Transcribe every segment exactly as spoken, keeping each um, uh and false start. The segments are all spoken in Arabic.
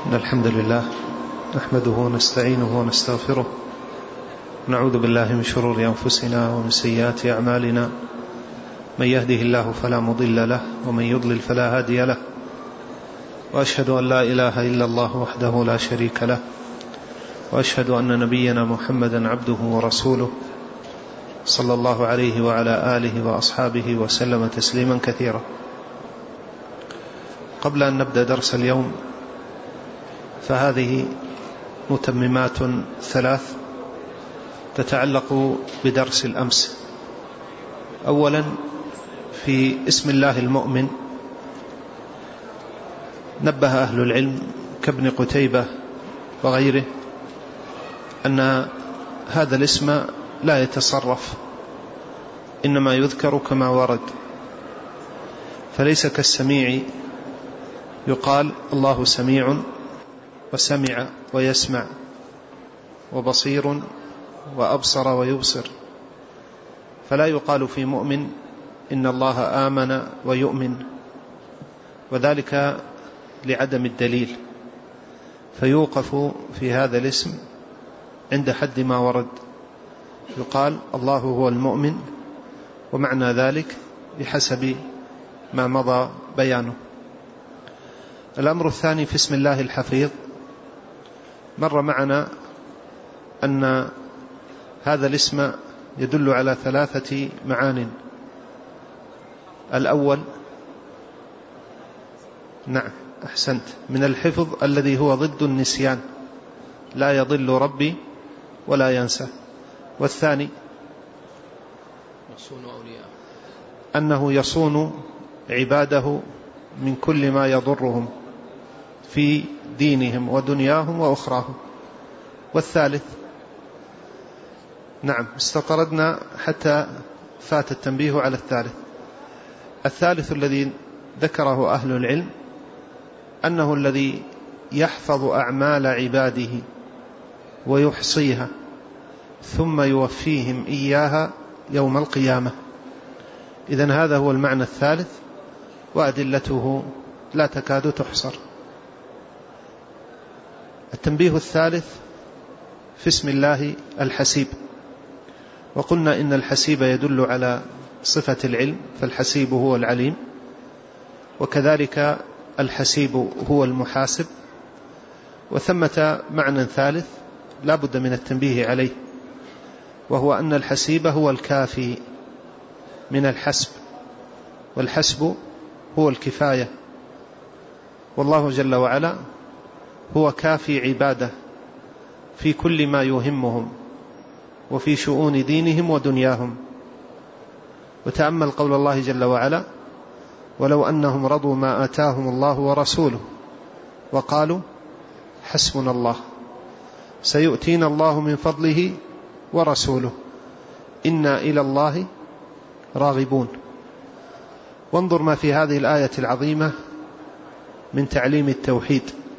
إن الحمد لله نحمده ونستعينه ونستغفره، نعوذ بالله من شرور أنفسنا ومن سيئات أعمالنا، من يهده الله فلا مضل له ومن يضلل فلا هادي له، وأشهد أن لا إله إلا الله وحده لا شريك له، وأشهد أن نبينا محمدا عبده ورسوله صلى الله عليه وعلى آله وأصحابه وسلم تسليما كثيرا. قبل أن نبدأ درس اليوم فهذه متممات ثلاث تتعلق بدرس الأمس. أولا، في اسم الله المؤمن نبه أهل العلم كابن قتيبة وغيره أن هذا الاسم لا يتصرف، إنما يذكر كما ورد، فليس كالسميع يقال الله سميع وسمع ويسمع وبصير وأبصر ويبصر، فلا يقال في مؤمن إن الله آمن ويؤمن، وذلك لعدم الدليل، فيوقف في هذا الاسم عند حد ما ورد، يقال الله هو المؤمن، ومعنى ذلك بحسب ما مضى بيانه. الأمر الثاني في اسم الله الحفيظ، مر معنا أن هذا الاسم يدل على ثلاثة معان. الأول، نعم أحسنت، من الحفظ الذي هو ضد النسيان، لا يضل ربي ولا ينسى. والثاني يصون أولياءه، أنه يصون عباده من كل ما يضرهم في دينهم ودنياهم وأخراهم. والثالث، نعم استطردنا حتى فات التنبيه على الثالث. الثالث الذي ذكره أهل العلم أنه الذي يحفظ أعمال عباده ويحصيها ثم يوفيهم إياها يوم القيامة. إذن هذا هو المعنى الثالث، وأدلته لا تكاد تحصر. التنبيه الثالث في اسم الله الحسيب، وقلنا إن الحسيب يدل على صفة العلم، فالحسيب هو العليم، وكذلك الحسيب هو المحاسب. وثمة معنى ثالث لا بد من التنبيه عليه، وهو أن الحسيب هو الكافي من الحسب، والحسب هو الكفاية، والله جل وعلا هو كافي عباده في كل ما يهمهم وفي شؤون دينهم ودنياهم. وتأمل قول الله جل وعلا: ولو أنهم رضوا ما آتاهم الله ورسوله وقالوا حسبنا الله سيؤتينا الله من فضله ورسوله إنا إلى الله راغبون. وانظر ما في هذه الآية العظيمة من تعليم التوحيد.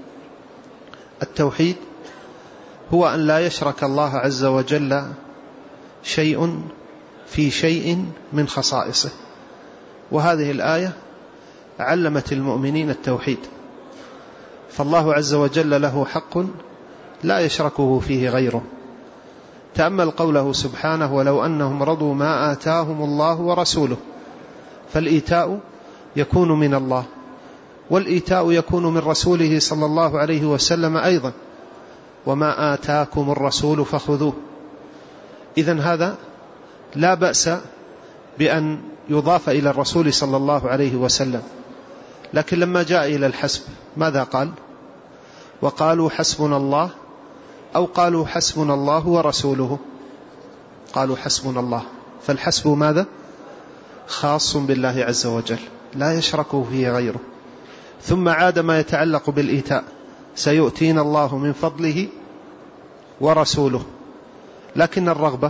التوحيد هو أن لا يشرك الله عز وجل شيء في شيء من خصائصه، وهذه الآية علمت المؤمنين التوحيد، فالله عز وجل له حق لا يشركه فيه غيره. تأمل قوله سبحانه: ولو أنهم رضوا ما آتاهم الله ورسوله، فالإيتاء يكون من الله، والإيتاء يكون من رسوله صلى الله عليه وسلم أيضا: وما آتاكم الرسول فخذوه. إذن هذا لا بأس بأن يضاف إلى الرسول صلى الله عليه وسلم، لكن لما جاء إلى الحسب ماذا قال؟ وقالوا حسبنا الله، أو قالوا حسبنا الله ورسوله؟ قالوا حسبنا الله، فالحسب ماذا؟ خاص بالله عز وجل لا يشركه فيه غيره. ثم عاد ما يتعلق بالإيتاء: سيؤتينا الله من فضله ورسوله، لكن الرغبة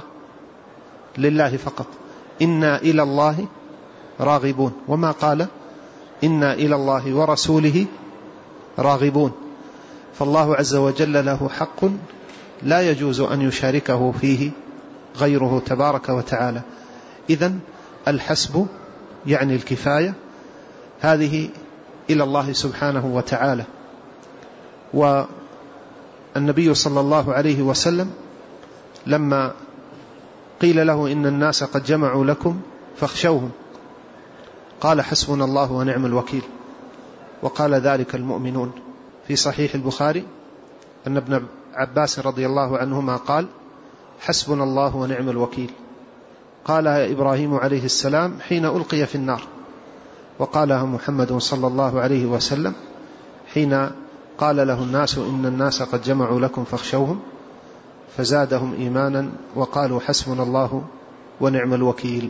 لله فقط: إنا إلى الله راغبون، وما قال إنا إلى الله ورسوله راغبون. فالله عز وجل له حق لا يجوز أن يشاركه فيه غيره تبارك وتعالى. إذن الحسب يعني الكفاية، هذه إلى الله سبحانه وتعالى. والنبي صلى الله عليه وسلم لما قيل له إن الناس قد جمعوا لكم فاخشوهم قال حسبنا الله ونعم الوكيل. وقال ذلك المؤمنون. في صحيح البخاري أن ابن عباس رضي الله عنهما قال حسبنا الله ونعم الوكيل. قال إبراهيم عليه السلام حين ألقي في النار، وقالها محمد صلى الله عليه وسلم حين قال له الناس إن الناس قد جمعوا لكم فاخشوهم، فزادهم إيمانا وقالوا حسبنا الله ونعم الوكيل.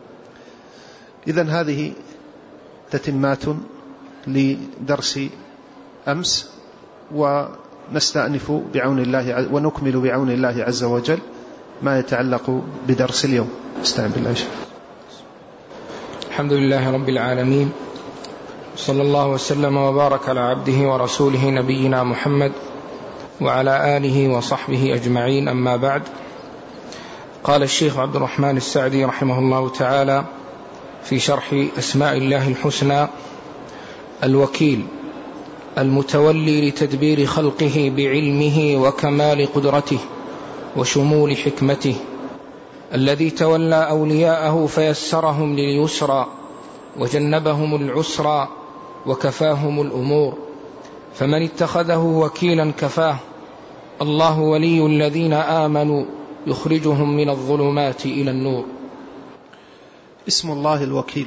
إذن هذه تتمات لدرس أمس، ونستأنف بعون الله ونكمل بعون الله عز وجل ما يتعلق بدرس اليوم. استعن بالله. الحمد لله رب العالمين، صلى الله وسلم وبارك على عبده ورسوله نبينا محمد وعلى آله وصحبه أجمعين، أما بعد. قال الشيخ عبد الرحمن السعدي رحمه الله تعالى في شرح أسماء الله الحسنى: الوكيل المتولي لتدبير خلقه بعلمه وكمال قدرته وشمول حكمته، الذي تولى أولياءه فيسرهم لليسرى وجنبهم العسرى وكفاهم الأمور، فمن اتخذه وكيلا كفاه. الله ولي الذين آمنوا يخرجهم من الظلمات إلى النور. اسم الله الوكيل.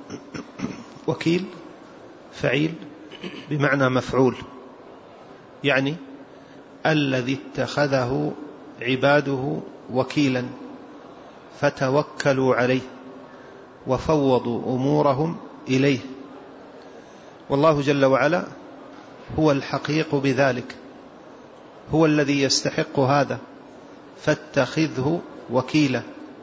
وكيل فعيل بمعنى مفعول، يعني الذي اتخذه عباده وكيلا فتوكلوا عليه وفوضوا أمورهم إليه. والله جل وعلا هو الحقيق بذلك، هو الذي يستحق هذا، فاتخذه وكيلا.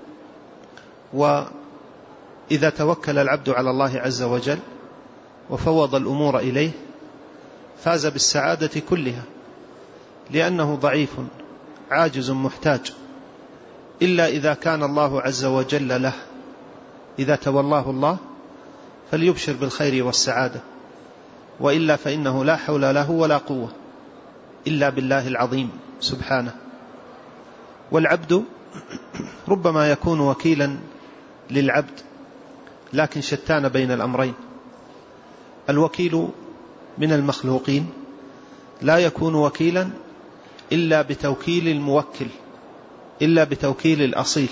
وإذا توكل العبد على الله عز وجل وفوض الأمور إليه فاز بالسعادة كلها، لأنه ضعيف عاجز محتاج، إلا إذا كان الله عز وجل له. إذا تولاه الله فليبشر بالخير والسعادة، وإلا فإنه لا حول له ولا قوة إلا بالله العظيم سبحانه. والعبد ربما يكون وكيلا للعبد، لكن شتان بين الأمرين. الوكيل من المخلوقين لا يكون وكيلا إلا بتوكيل الموكل، إلا بتوكيل الأصيل.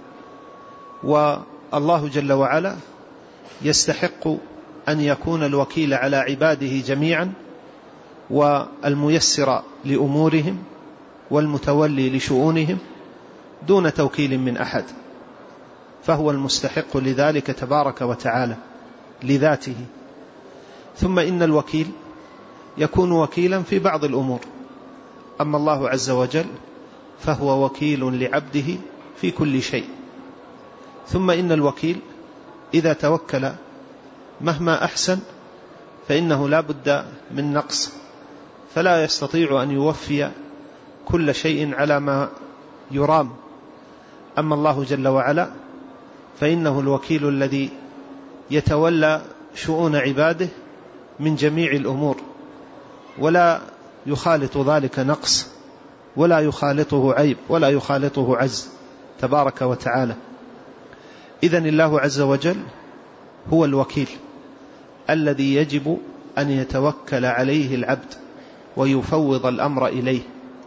والله جل وعلا يستحق أن يكون الوكيل على عباده جميعا، والميسر لأمورهم والمتولي لشؤونهم، دون توكيل من أحد، فهو المستحق لذلك تبارك وتعالى لذاته. ثم إن الوكيل يكون وكيلا في بعض الأمور، أما الله عز وجل فهو وكيل لعبده في كل شيء. ثم إن الوكيل إذا توكل مهما أحسن فإنه لا بد من نقص، فلا يستطيع أن يوفي كل شيء على ما يرام. أما الله جل وعلا فإنه الوكيل الذي يتولى شؤون عباده من جميع الأمور، ولا يخالط ذلك نقص، ولا يخالطه عيب، ولا يخالطه عجز تبارك وتعالى. إذن الله عز وجل هو الوكيل الذي يجب أن يتوكل عليه العبد ويفوض الأمر إليه.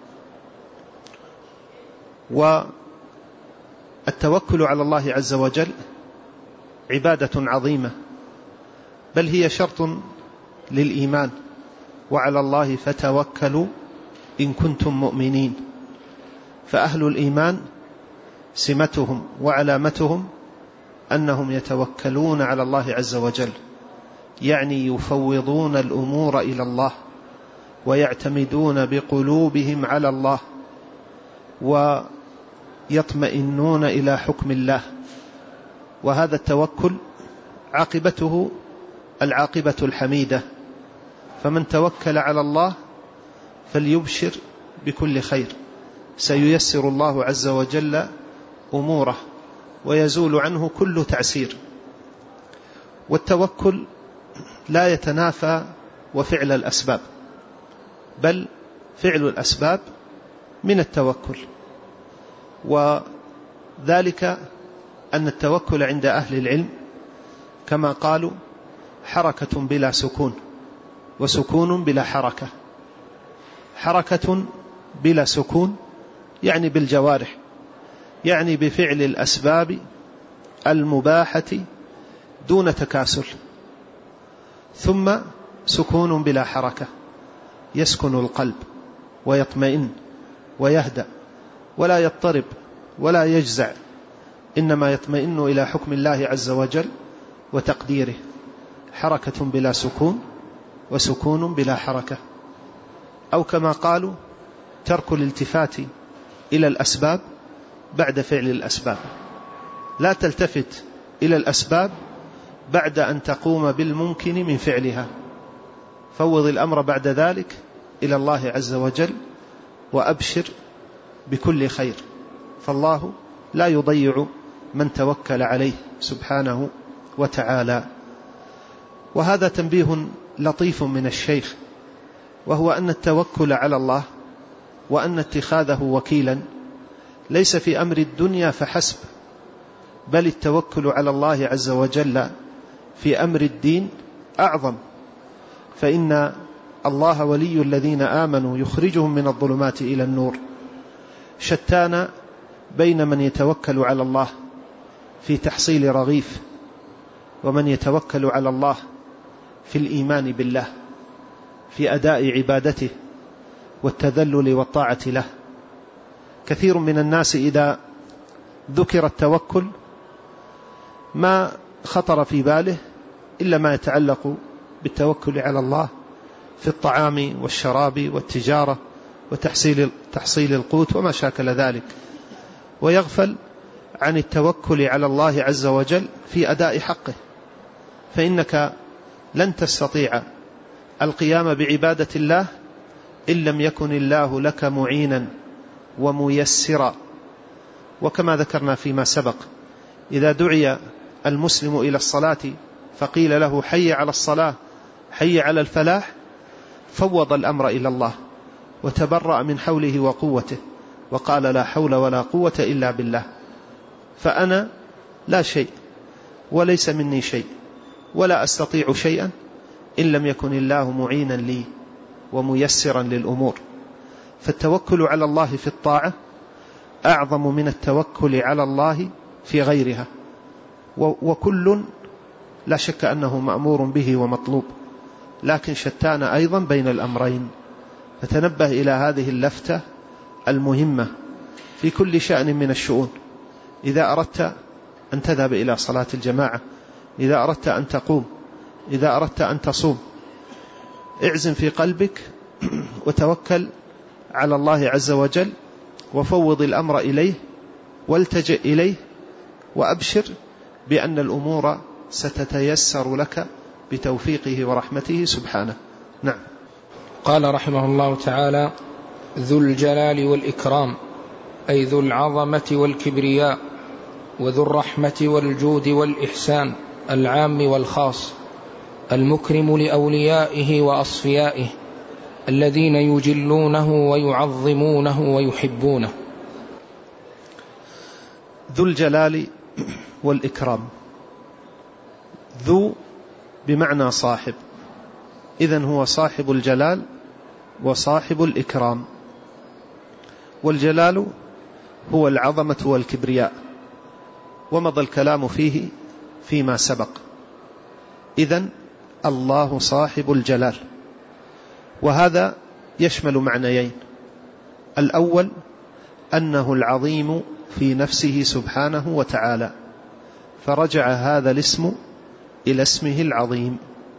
والتوكل على الله عز وجل عبادة عظيمة، بل هي شرط للإيمان: وعلى الله فتوكلوا إن كنتم مؤمنين. فأهل الإيمان سمتهم وعلامتهم أنهم يتوكلون على الله عز وجل، يعني يفوضون الأمور إلى الله ويعتمدون بقلوبهم على الله ويطمئنون إلى حكم الله. وهذا التوكل عاقبته العاقبة الحميدة، فمن توكل على الله فليبشر بكل خير، سييسر الله عز وجل أموره ويزول عنه كل تعسير. والتوكل لا يتنافى وفعل الأسباب، بل فعل الأسباب من التوكل. وذلك أن التوكل عند أهل العلم كما قالوا حركة بلا سكون، وسكون بلا حركة. حركة بلا سكون يعني بالجوارح، يعني بفعل الأسباب المباحة دون تكاسل. ثم سكون بلا حركة، يسكن القلب ويطمئن ويهدأ ولا يضطرب ولا يجزع، إنما يطمئن إلى حكم الله عز وجل وتقديره. حركة بلا سكون وسكون بلا حركة. أو كما قالوا ترك الالتفات إلى الأسباب بعد فعل الأسباب، لا تلتفت إلى الأسباب بعد أن تقوم بالممكن من فعلها، فوض الأمر بعد ذلك إلى الله عز وجل وأبشر بكل خير، فالله لا يضيع من توكل عليه سبحانه وتعالى. وهذا تنبيه لطيف من الشيخ، وهو أن التوكل على الله وأن اتخاذه وكيلا ليس في أمر الدنيا فحسب، بل التوكل على الله عز وجل في أمر الدين أعظم، فإن الله ولي الذين آمنوا يخرجهم من الظلمات إلى النور. شتان بين من يتوكل على الله في تحصيل رغيف، ومن يتوكل على الله في الإيمان بالله، في أداء عبادته والتذلل والطاعة له. كثير من الناس إذا ذكر التوكل ما خطر في باله إلا ما يتعلق بالتوكل على الله في الطعام والشراب والتجارة وتحصيل تحصيل القوت وما شاكل ذلك، ويغفل عن التوكل على الله عز وجل في أداء حقه. فإنك لن تستطيع القيام بعبادة الله إن لم يكن الله لك معينا وميسرا. وكما ذكرنا فيما سبق، إذا دعي المسلم إلى الصلاة فقيل له حي على الصلاة حي على الفلاح، فوض الأمر إلى الله وتبرأ من حوله وقوته وقال لا حول ولا قوة إلا بالله. فأنا لا شيء وليس مني شيء ولا أستطيع شيئا إن لم يكن الله معينا لي وميسرا للأمور. فالتوكل على الله في الطاعة أعظم من التوكل على الله في غيرها، وكل لا شك أنه مأمور به ومطلوب، لكن شتان أيضا بين الأمرين. فتنبه إلى هذه اللفتة المهمة في كل شأن من الشؤون. إذا أردت أن تذهب إلى صلاة الجماعة، إذا أردت أن تقوم، إذا أردت أن تصوم، اعزم في قلبك وتوكل على الله عز وجل وفوض الأمر إليه والتجئ إليه، وأبشر بأن الأمور ستتيسر لك بتوفيقه ورحمته سبحانه. نعم. قال رحمه الله تعالى: ذو الجلال والإكرام، أي ذو العظمة والكبرياء، وذو الرحمة والجود والإحسان العام والخاص، المكرم لأوليائه وأصفيائه الذين يجلونه ويعظمونه ويحبونه. ذو الجلال والإكرام، ذو بمعنى صاحب، إذن هو صاحب الجلال وصاحب الإكرام. والجلال هو العظمة والكبرياء، ومضى الكلام فيه فيما سبق. إذن الله صاحب الجلال، وهذا يشمل معنيين: الأول أنه العظيم في نفسه سبحانه وتعالى، فرجع هذا الاسم إلى اسمه العظيم.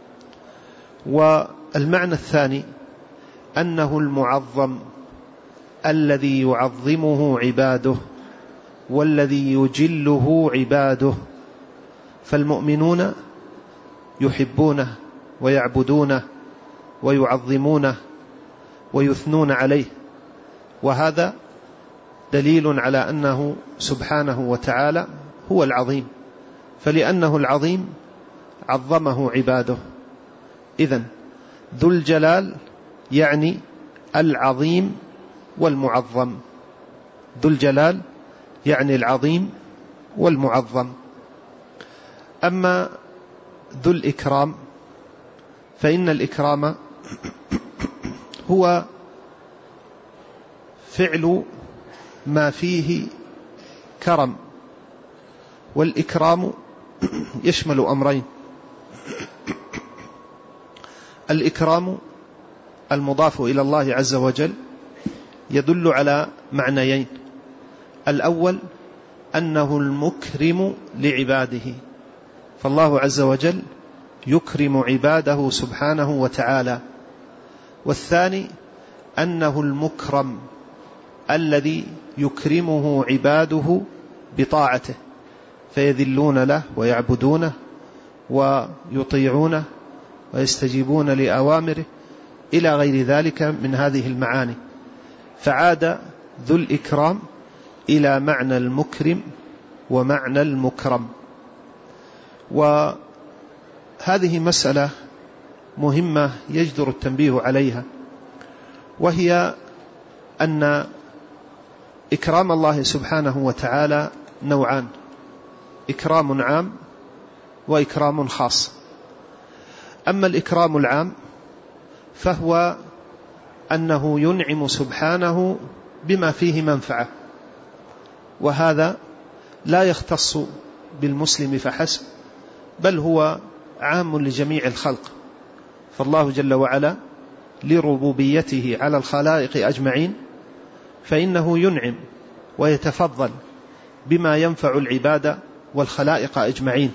والمعنى الثاني أنه المعظم الذي يعظمه عباده والذي يجله عباده، فالمؤمنون يحبونه ويعبدونه ويعظمونه ويثنون عليه، وهذا دليل على أنه سبحانه وتعالى هو العظيم، فلأنه العظيم عظمه عباده. إذن ذو الجلال يعني العظيم والمعظم. ذو الجلال يعني العظيم والمعظم. أما ذو الإكرام فإن الإكرام هو فعل ما فيه كرم، والإكرام يشمل أمرين: الإكرام المضاف إلى الله عز وجل يدل على معنيين: الأول أنه المكرم لعباده، فالله عز وجل يكرم عباده سبحانه وتعالى. والثاني أنه المكرم الذي يكرمه عباده بطاعته، فيذلون له ويعبدونه ويطيعونه ويستجيبون لأوامره إلى غير ذلك من هذه المعاني. فعاد ذو الإكرام إلى معنى المكرم ومعنى المكرم. وهذه مسألة مهمة يجدر التنبيه عليها، وهي أن إكرام الله سبحانه وتعالى نوعان: إكرام عام وإكرام خاص. أما الإكرام العام فهو أنه ينعم سبحانه بما فيه منفعة، وهذا لا يختص بالمسلم فحسب، بل هو عام لجميع الخلق. فالله جل وعلا لربوبيته على الخلائق أجمعين فإنه ينعم ويتفضل بما ينفع العباد والخلائق أجمعين.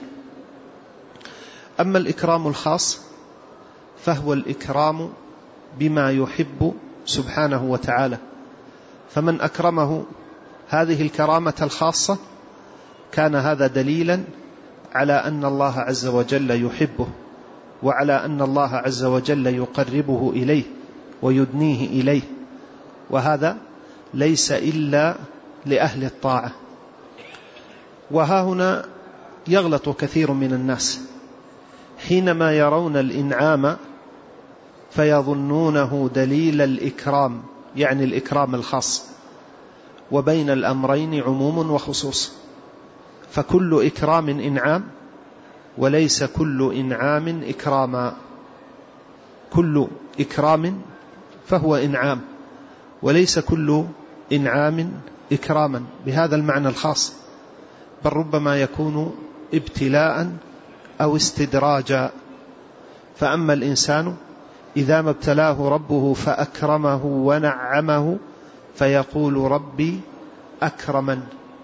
أما الإكرام الخاص فهو الإكرام بما يحب سبحانه وتعالى، فمن أكرمه هذه الكرامة الخاصة كان هذا دليلا على أن الله عز وجل يحبه، وعلى أن الله عز وجل يقربه إليه ويدنيه إليه، وهذا ليس إلا لأهل الطاعة. وها هنا يغلط كثير من الناس حينما يرون الإنعام فيظنونه دليل الإكرام، يعني الإكرام الخاص، وبين الأمرين عموم وخصوص، فكل إكرام إنعام وليس كل إنعام إكراما. كل إكرام فهو إنعام، وليس كل إنعام إكراما بهذا المعنى الخاص، بل ربما يكون ابتلاء أو استدراجا. فأما الإنسان إذا ما ابتلاه ربه فأكرمه ونعمه فيقول ربي أكرمن.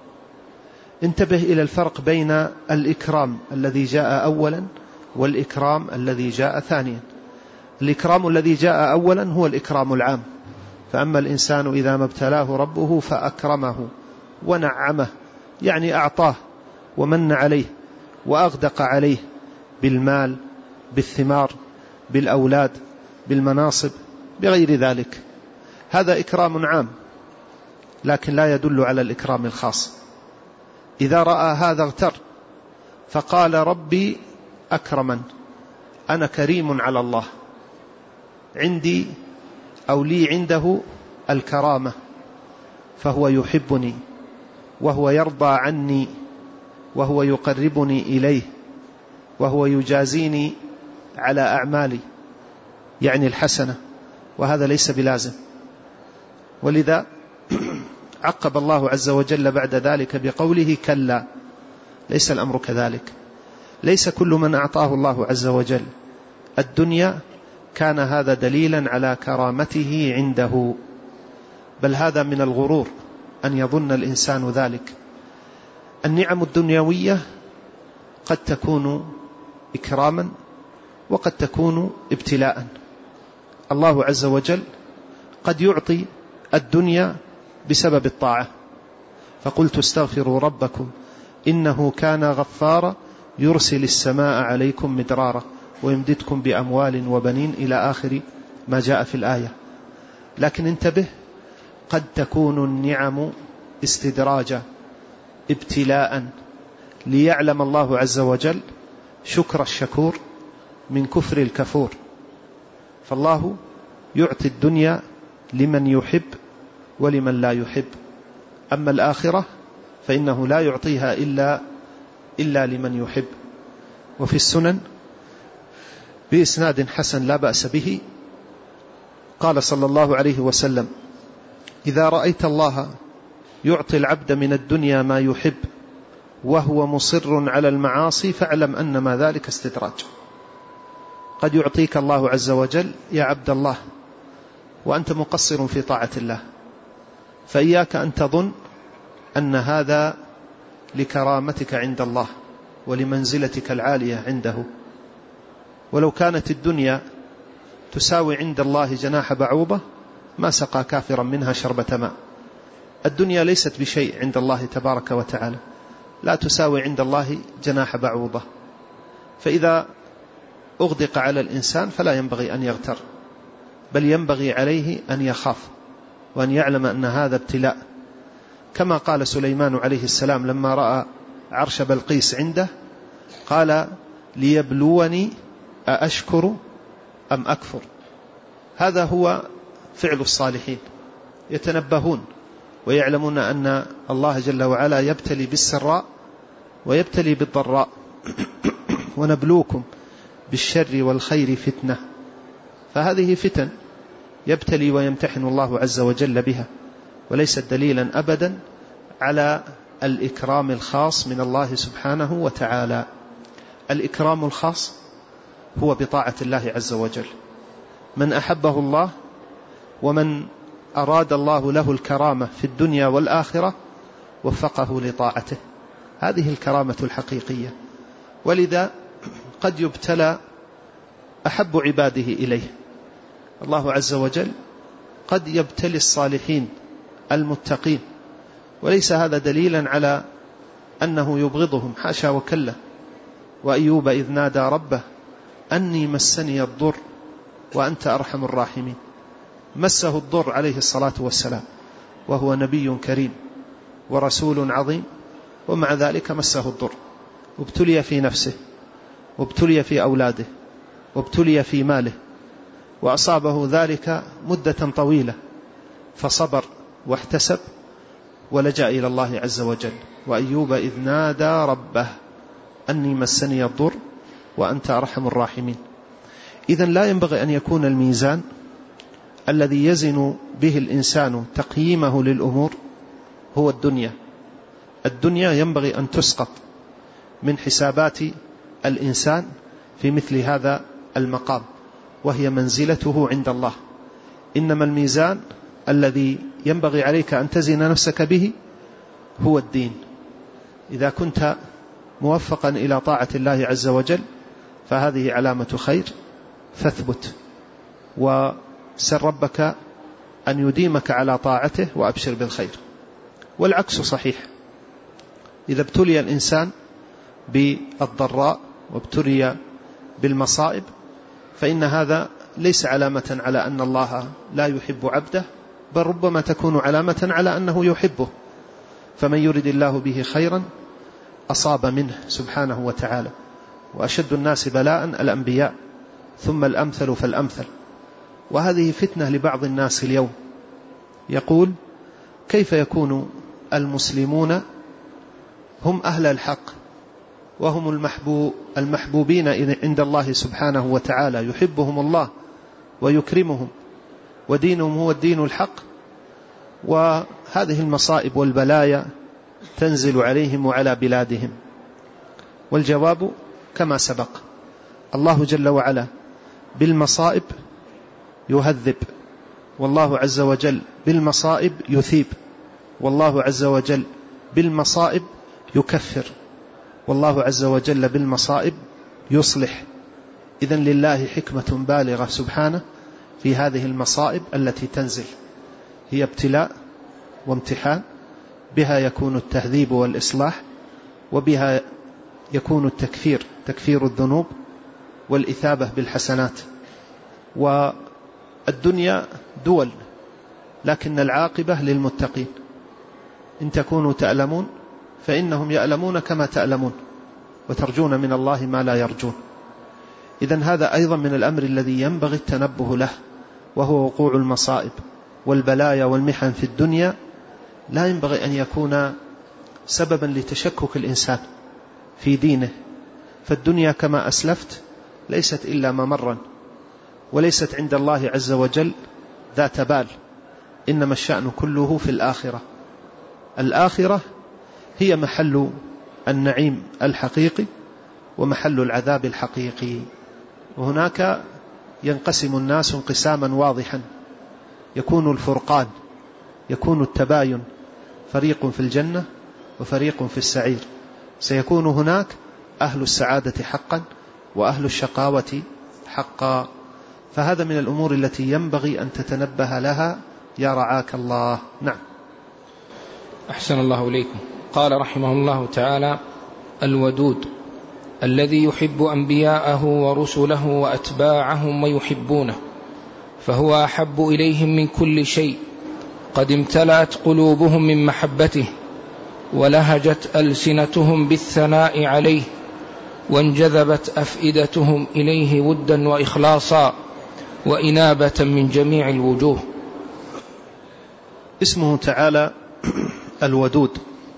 انتبه إلى الفرق بين الإكرام الذي جاء أولا والإكرام الذي جاء ثانيا. الإكرام الذي جاء أولا هو الإكرام العام، فأما الإنسان إذا ما ابتلاه ربه فأكرمه ونعمه، يعني أعطاه ومن عليه وأغدق عليه بالمال، بالثمار، بالأولاد، بالمناصب، بغير ذلك. هذا إكرام عام، لكن لا يدل على الإكرام الخاص. إذا رأى هذا اغتر فقال ربي أكرمن، أنا كريم على الله، عندي أو لي عنده الكرامة، فهو يحبني وهو يرضى عني وهو يقربني إليه وهو يجازيني على أعمالي، يعني الحسنة، وهذا ليس بلازم. ولذا عقب الله عز وجل بعد ذلك بقوله كلا، ليس الأمر كذلك. ليس كل من أعطاه الله عز وجل الدنيا كان هذا دليلا على كرامته عنده، بل هذا من الغرور أن يظن الإنسان ذلك. النعم الدنيوية قد تكون إكراما وقد تكون ابتلاء. الله عز وجل قد يعطي الدنيا بسبب الطاعة، فقلت استغفروا ربكم إنه كان غفارا يرسل السماء عليكم مدرارا ويمددكم بأموال وبنين إلى آخر ما جاء في الآية. لكن انتبه، قد تكون النعم استدراجا ابتلاء ليعلم الله عز وجل شكر الشكور من كفر الكفور. فالله يعطي الدنيا لمن يحب ولمن لا يحب. أما الآخرة فإنه لا يعطيها إلا, إلا لمن يحب. وفي السنن بإسناد حسن لا بأس به قال صلى الله عليه وسلم: إذا رأيت الله يعطي العبد من الدنيا ما يحب وهو مصر على المعاصي فاعلم أنما ذلك استدراج. قد يعطيك الله عز وجل يا عبد الله وأنت مقصر في طاعة الله، فإياك أن تظن أن هذا لكرامتك عند الله ولمنزلتك العالية عنده. ولو كانت الدنيا تساوي عند الله جناح بعوضة ما سقى كافرا منها شربة ماء. الدنيا ليست بشيء عند الله تبارك وتعالى، لا تساوي عند الله جناح بعوضة. فإذا أغدق على الإنسان فلا ينبغي أن يغتر، بل ينبغي عليه أن يخاف وأن يعلم أن هذا ابتلاء، كما قال سليمان عليه السلام لما رأى عرش بلقيس عنده قال: ليبلوني أأشكر أم أكفر. هذا هو فعل الصالحين، يتنبهون ويعلمون أن الله جل وعلا يبتلي بالسراء ويبتلي بالضراء ونبلوكم بالشر والخير فتنة. فهذه فتن يبتلي ويمتحن الله عز وجل بها، وليست دليلا أبدا على الإكرام الخاص من الله سبحانه وتعالى. الإكرام الخاص هو بطاعة الله عز وجل. من أحبه الله ومن أراد الله له الكرامة في الدنيا والآخرة وفقه لطاعته، هذه الكرامة الحقيقية. ولذا قد يبتلى أحب عباده إليه. الله عز وجل قد يبتلي الصالحين المتقين، وليس هذا دليلا على أنه يبغضهم، حاشا وكلا. وأيوب إذ نادى ربه أني مسني الضر وأنت أرحم الراحمين. مسه الضر عليه الصلاة والسلام وهو نبي كريم ورسول عظيم، ومع ذلك مسه الضر، وابتلي في نفسه وابتلي في أولاده وابتلي في ماله، وأصابه ذلك مدة طويلة، فصبر واحتسب ولجأ إلى الله عز وجل. وأيوب إذ نادى ربه أني مسني الضر وأنت أرحم الراحمين. إذن لا ينبغي أن يكون الميزان الذي يزن به الإنسان تقييمه للأمور هو الدنيا. الدنيا ينبغي أن تسقط من حسابات الإنسان في مثل هذا المقام، وهي منزلته عند الله. إنما الميزان الذي ينبغي عليك أن تزن نفسك به هو الدين. إذا كنت موفقا إلى طاعة الله عز وجل فهذه علامة خير، فاثبت وسل ربك أن يديمك على طاعته وأبشر بالخير. والعكس صحيح، إذا ابتلي الإنسان بالضراء وابتلي بالمصائب فإن هذا ليس علامة على أن الله لا يحب عبده، بل ربما تكون علامة على أنه يحبه. فمن يرد الله به خيرا أصاب منه سبحانه وتعالى. وأشد الناس بلاء الأنبياء ثم الأمثل فالأمثل. وهذه فتنة لبعض الناس اليوم، يقول: كيف يكون المسلمون هم أهل الحق وهم المحبوب المحبوبين عند الله سبحانه وتعالى، يحبهم الله ويكرمهم ودينهم هو الدين الحق، وهذه المصائب والبلايا تنزل عليهم وعلى بلادهم؟ والجواب كما سبق، الله جل وعلا بالمصائب يهذب، والله عز وجل بالمصائب يثيب، والله عز وجل بالمصائب يكفر، والله عز وجل بالمصائب يصلح. إذن لله حكمة بالغة سبحانه في هذه المصائب التي تنزل، هي ابتلاء وامتحان، بها يكون التهذيب والإصلاح، وبها يكون التكفير، تكفير الذنوب والإثابة بالحسنات. والدنيا دول، لكن العاقبة للمتقين. إن تكونوا تألمون فإنهم يألمون كما تألمون، وترجون من الله ما لا يرجون. إذن هذا أيضا من الأمر الذي ينبغي التنبه له، وهو وقوع المصائب. والبلايا والمحن في الدنيا لا ينبغي أن يكون سببا لتشكك الإنسان في دينه، فالدنيا كما أسلفت ليست إلا ممرا، وليست عند الله عز وجل ذات بال، إنما الشأن كله في الآخرة. الآخرة هي محل النعيم الحقيقي ومحل العذاب الحقيقي، وهناك ينقسم الناس انقساما واضحا، يكون الفرقان، يكون التباين، فريق في الجنة وفريق في السعير. سيكون هناك أهل السعادة حقا وأهل الشقاوة حقا، فهذا من الأمور التي ينبغي أن تتنبه لها يا رعاك الله. نعم. أحسن الله إليكم. قال رحمه الله تعالى: الودود الذي يحب أنبياءه ورسله وأتباعهم ويحبونه، فهو أحب إليهم من كل شيء، قد امتلأت قلوبهم من محبته، ولهجت ألسنتهم بالثناء عليه، وانجذبت أفئدتهم إليه ودا وإخلاصا وإنابة من جميع الوجوه. اسمه تعالى الودود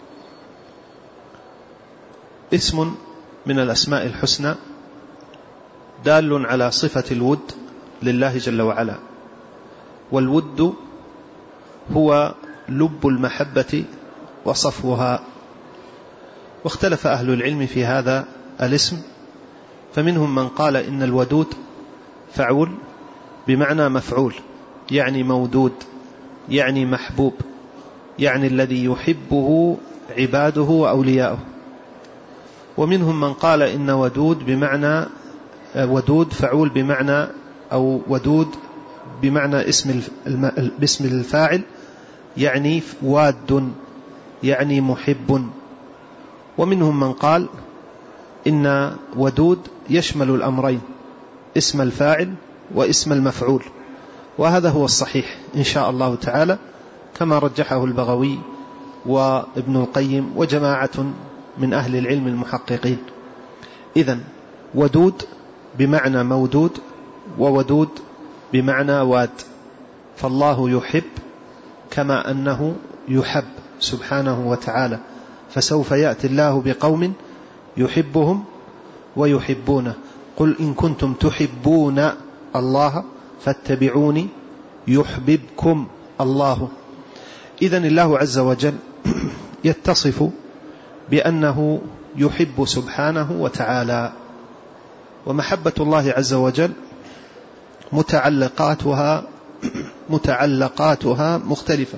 اسم من الأسماء الحسنى دال على صفة الود لله جل وعلا، والود هو لب المحبة وصفوها. واختلف أهل العلم في هذا الاسم، فمنهم من قال إن الودود فعول بمعنى مفعول، يعني مودود، يعني محبوب، يعني الذي يحبه عباده وأولياؤه. ومنهم من قال إن ودود بمعنى ودود فعول بمعنى أو ودود بمعنى اسم باسم الفاعل، يعني واد، يعني محب. ومنهم من قال إن ودود يشمل الأمرين، اسم الفاعل واسم المفعول، وهذا هو الصحيح إن شاء الله تعالى، كما رجحه البغوي وابن القيم وجماعة من أهل العلم المحققين. إذن ودود بمعنى مودود، وودود بمعنى واد، فالله يحب كما أنه يحب سبحانه وتعالى، فسوف يأتي الله بقوم يحبهم ويحبونه. قل إن كنتم تحبون الله فاتبعوني يحببكم الله. إذن الله عز وجل يتصف بأنه يحب سبحانه وتعالى، ومحبة الله عز وجل متعلقاتها متعلقاتها مختلفة.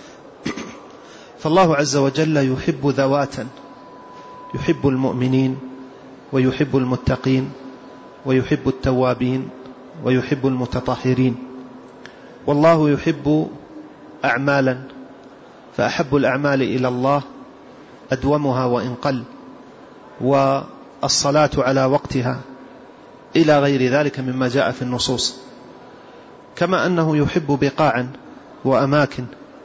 فالله عز وجل يحب ذواتا، يحب المؤمنين ويحب المتقين ويحب التوابين ويحب المتطهرين. والله يحب أعمالا، فأحب الأعمال إلى الله أدومها وإن قل، والصلاة على وقتها، إلى غير ذلك مما جاء في النصوص. كما أنه يحب بقاعا وأماكن،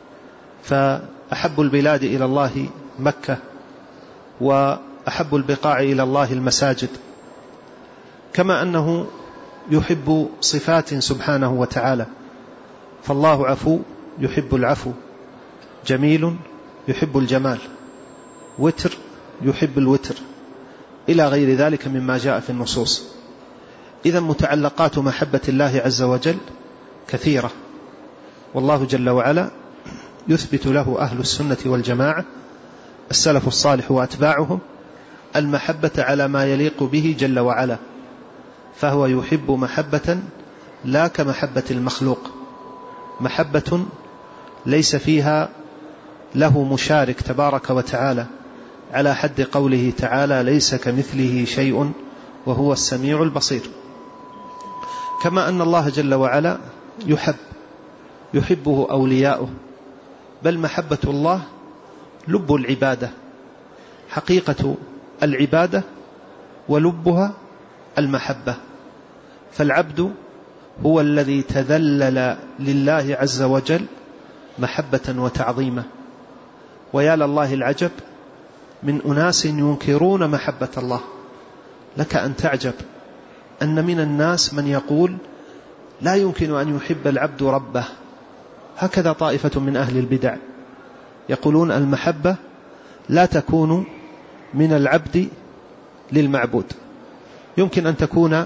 فأحب البلاد إلى الله مكة، وأحب البقاع إلى الله المساجد. كما أنه يحب صفات سبحانه وتعالى، فالله عفو يحب العفو، جميل يحب الجمال، وتر يحب الوتر، إلى غير ذلك مما جاء في النصوص. إذا متعلقات محبة الله عز وجل كثيرة، والله جل وعلا يثبت له أهل السنة والجماعة السلف الصالح وأتباعهم المحبة على ما يليق به جل وعلا، فهو يحب محبة لا كمحبة المخلوق، محبة ليس فيها له مشارك تبارك وتعالى، على حد قوله تعالى: ليس كمثله شيء وهو السميع البصير. كما أن الله جل وعلا يحب يحبه أولياؤه، بل محبة الله لب العبادة، حقيقة العبادة ولبها المحبة. فالعبد هو الذي تذلل لله عز وجل محبة وتعظيمة. ويا لله العجب من أناس ينكرون محبة الله. لك أن تعجب أن من الناس من يقول لا يمكن أن يحب العبد ربه، هكذا طائفة من أهل البدع يقولون المحبة لا تكون من العبد للمعبود، يمكن أن تكون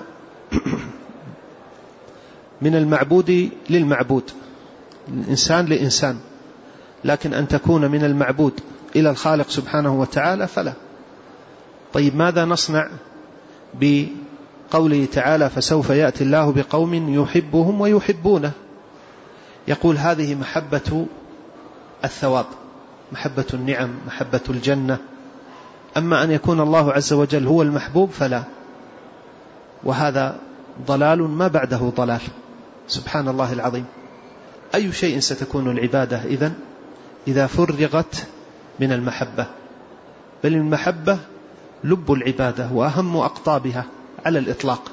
من المعبود للمعبود، الإنسان لإنسان، لكن أن تكون من المعبود إلى الخالق سبحانه وتعالى فلا. طيب ماذا نصنع بقوله تعالى فسوف يأتي الله بقوم يحبهم ويحبونه؟ يقول هذه محبة الثواب، محبة النعم، محبة الجنة. أما أن يكون الله عز وجل هو المحبوب فلا، وهذا ضلال ما بعده ضلال، سبحان الله العظيم. أي شيء ستكون العبادة إذن إذا فرغت من المحبة؟ بل المحبة لب العبادة وأهم أقطابها على الإطلاق.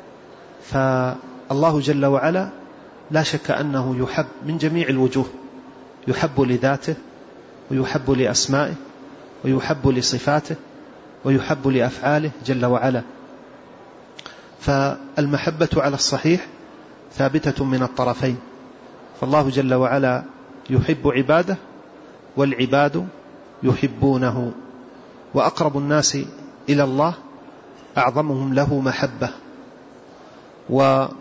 فالله جل وعلا لا شك أنه يحب من جميع الوجوه، يحب لذاته، ويحب لأسمائه، ويحب لصفاته، ويحب لأفعاله جل وعلا. فالمحبة على الصحيح ثابتة من الطرفين، فالله جل وعلا يحب عباده والعباد يحبونه. وأقرب الناس إلى الله أعظمهم له محبة، وأكرم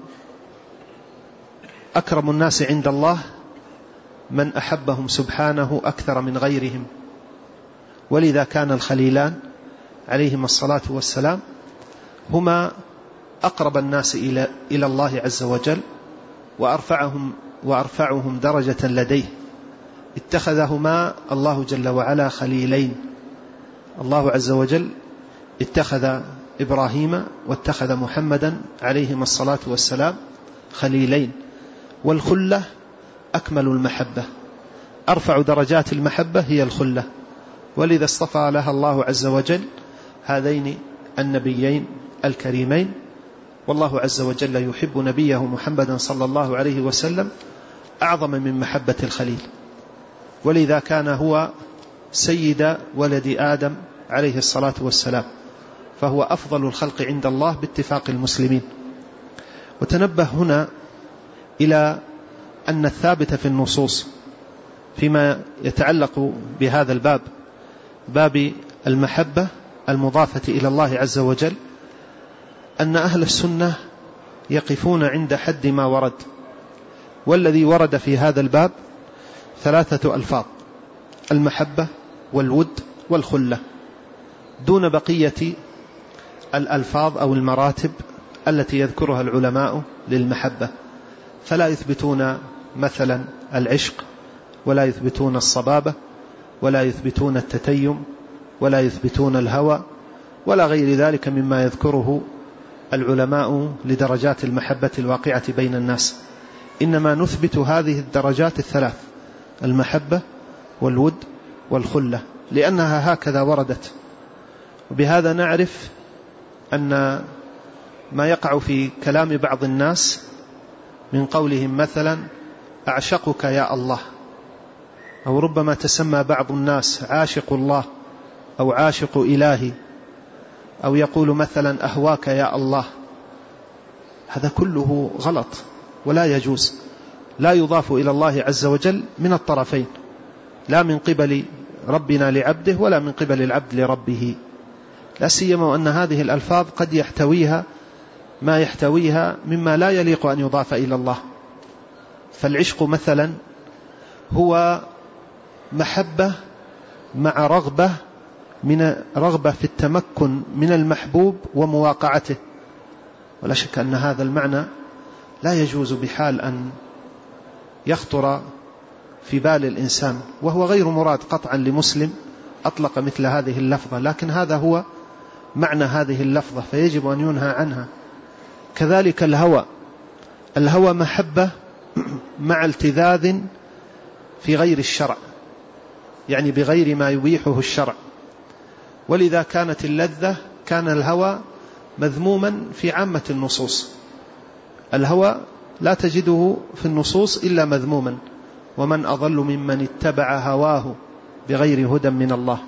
الناس عند الله من أحبهم سبحانه أكثر من غيرهم. ولذا كان الخليلان عليهما الصلاة والسلام هما أقرب الناس إلى إلى الله عز وجل وأرفعهم وأرفعهم درجة لديه. اتخذهما الله جل وعلا خليلين، الله عز وجل اتخذ إبراهيم واتخذ محمدا عليهما الصلاة والسلام خليلين. والخلة أكمل المحبة، أرفع درجات المحبة هي الخلة، ولذا اصطفى لها الله عز وجل هذين النبيين الكريمين. والله عز وجل يحب نبيه محمدا صلى الله عليه وسلم أعظم من محبة الخليل، ولذا كان هو سيد ولد آدم عليه الصلاة والسلام، فهو أفضل الخلق عند الله باتفاق المسلمين. وتنبه هنا إلى أن الثابت في النصوص فيما يتعلق بهذا الباب، باب المحبة المضافة إلى الله عز وجل، أن أهل السنة يقفون عند حد ما ورد. والذي ورد في هذا الباب ثلاثة ألفاظ: المحبة والود والخلة، دون بقية الألفاظ أو المراتب التي يذكرها العلماء للمحبة. فلا يثبتون مثلا العشق، ولا يثبتون الصبابة، ولا يثبتون التتيم، ولا يثبتون الهوى، ولا غير ذلك مما يذكره العلماء لدرجات المحبة الواقعة بين الناس. إنما نثبت هذه الدرجات الثلاث: المحبة والود والخلة، لأنها هكذا وردت. وبهذا نعرف أن ما يقع في كلام بعض الناس من قولهم مثلا أعشقك يا الله، أو ربما تسمى بعض الناس عاشق الله أو عاشق إلهي، أو يقول مثلا أهواك يا الله، هذا كله غلط ولا يجوز، لا يضاف إلى الله عز وجل من الطرفين، لا من قبل ربنا لعبده ولا من قبل العبد لربه، لا سيما وأن هذه الألفاظ قد يحتويها ما يحتويها مما لا يليق أن يضاف إلى الله. فالعشق مثلا هو محبة مع رغبة من رغبة في التمكن من المحبوب ومواقعته، ولا شك أن هذا المعنى لا يجوز بحال أن يخطر في بال الإنسان، وهو غير مراد قطعا لمسلم أطلق مثل هذه اللفظة، لكن هذا هو معنى هذه اللفظة فيجب أن ينهى عنها. كذلك الهوى، الهوى محبة مع التذاذ في غير الشرع، يعني بغير ما يبيحه الشرع، ولذا كانت اللذة كان الهوى مذموما في عامة النصوص. الهوى لا تجده في النصوص إلا مذموما: ومن أضل ممن اتبع هواه بغير هدى من الله.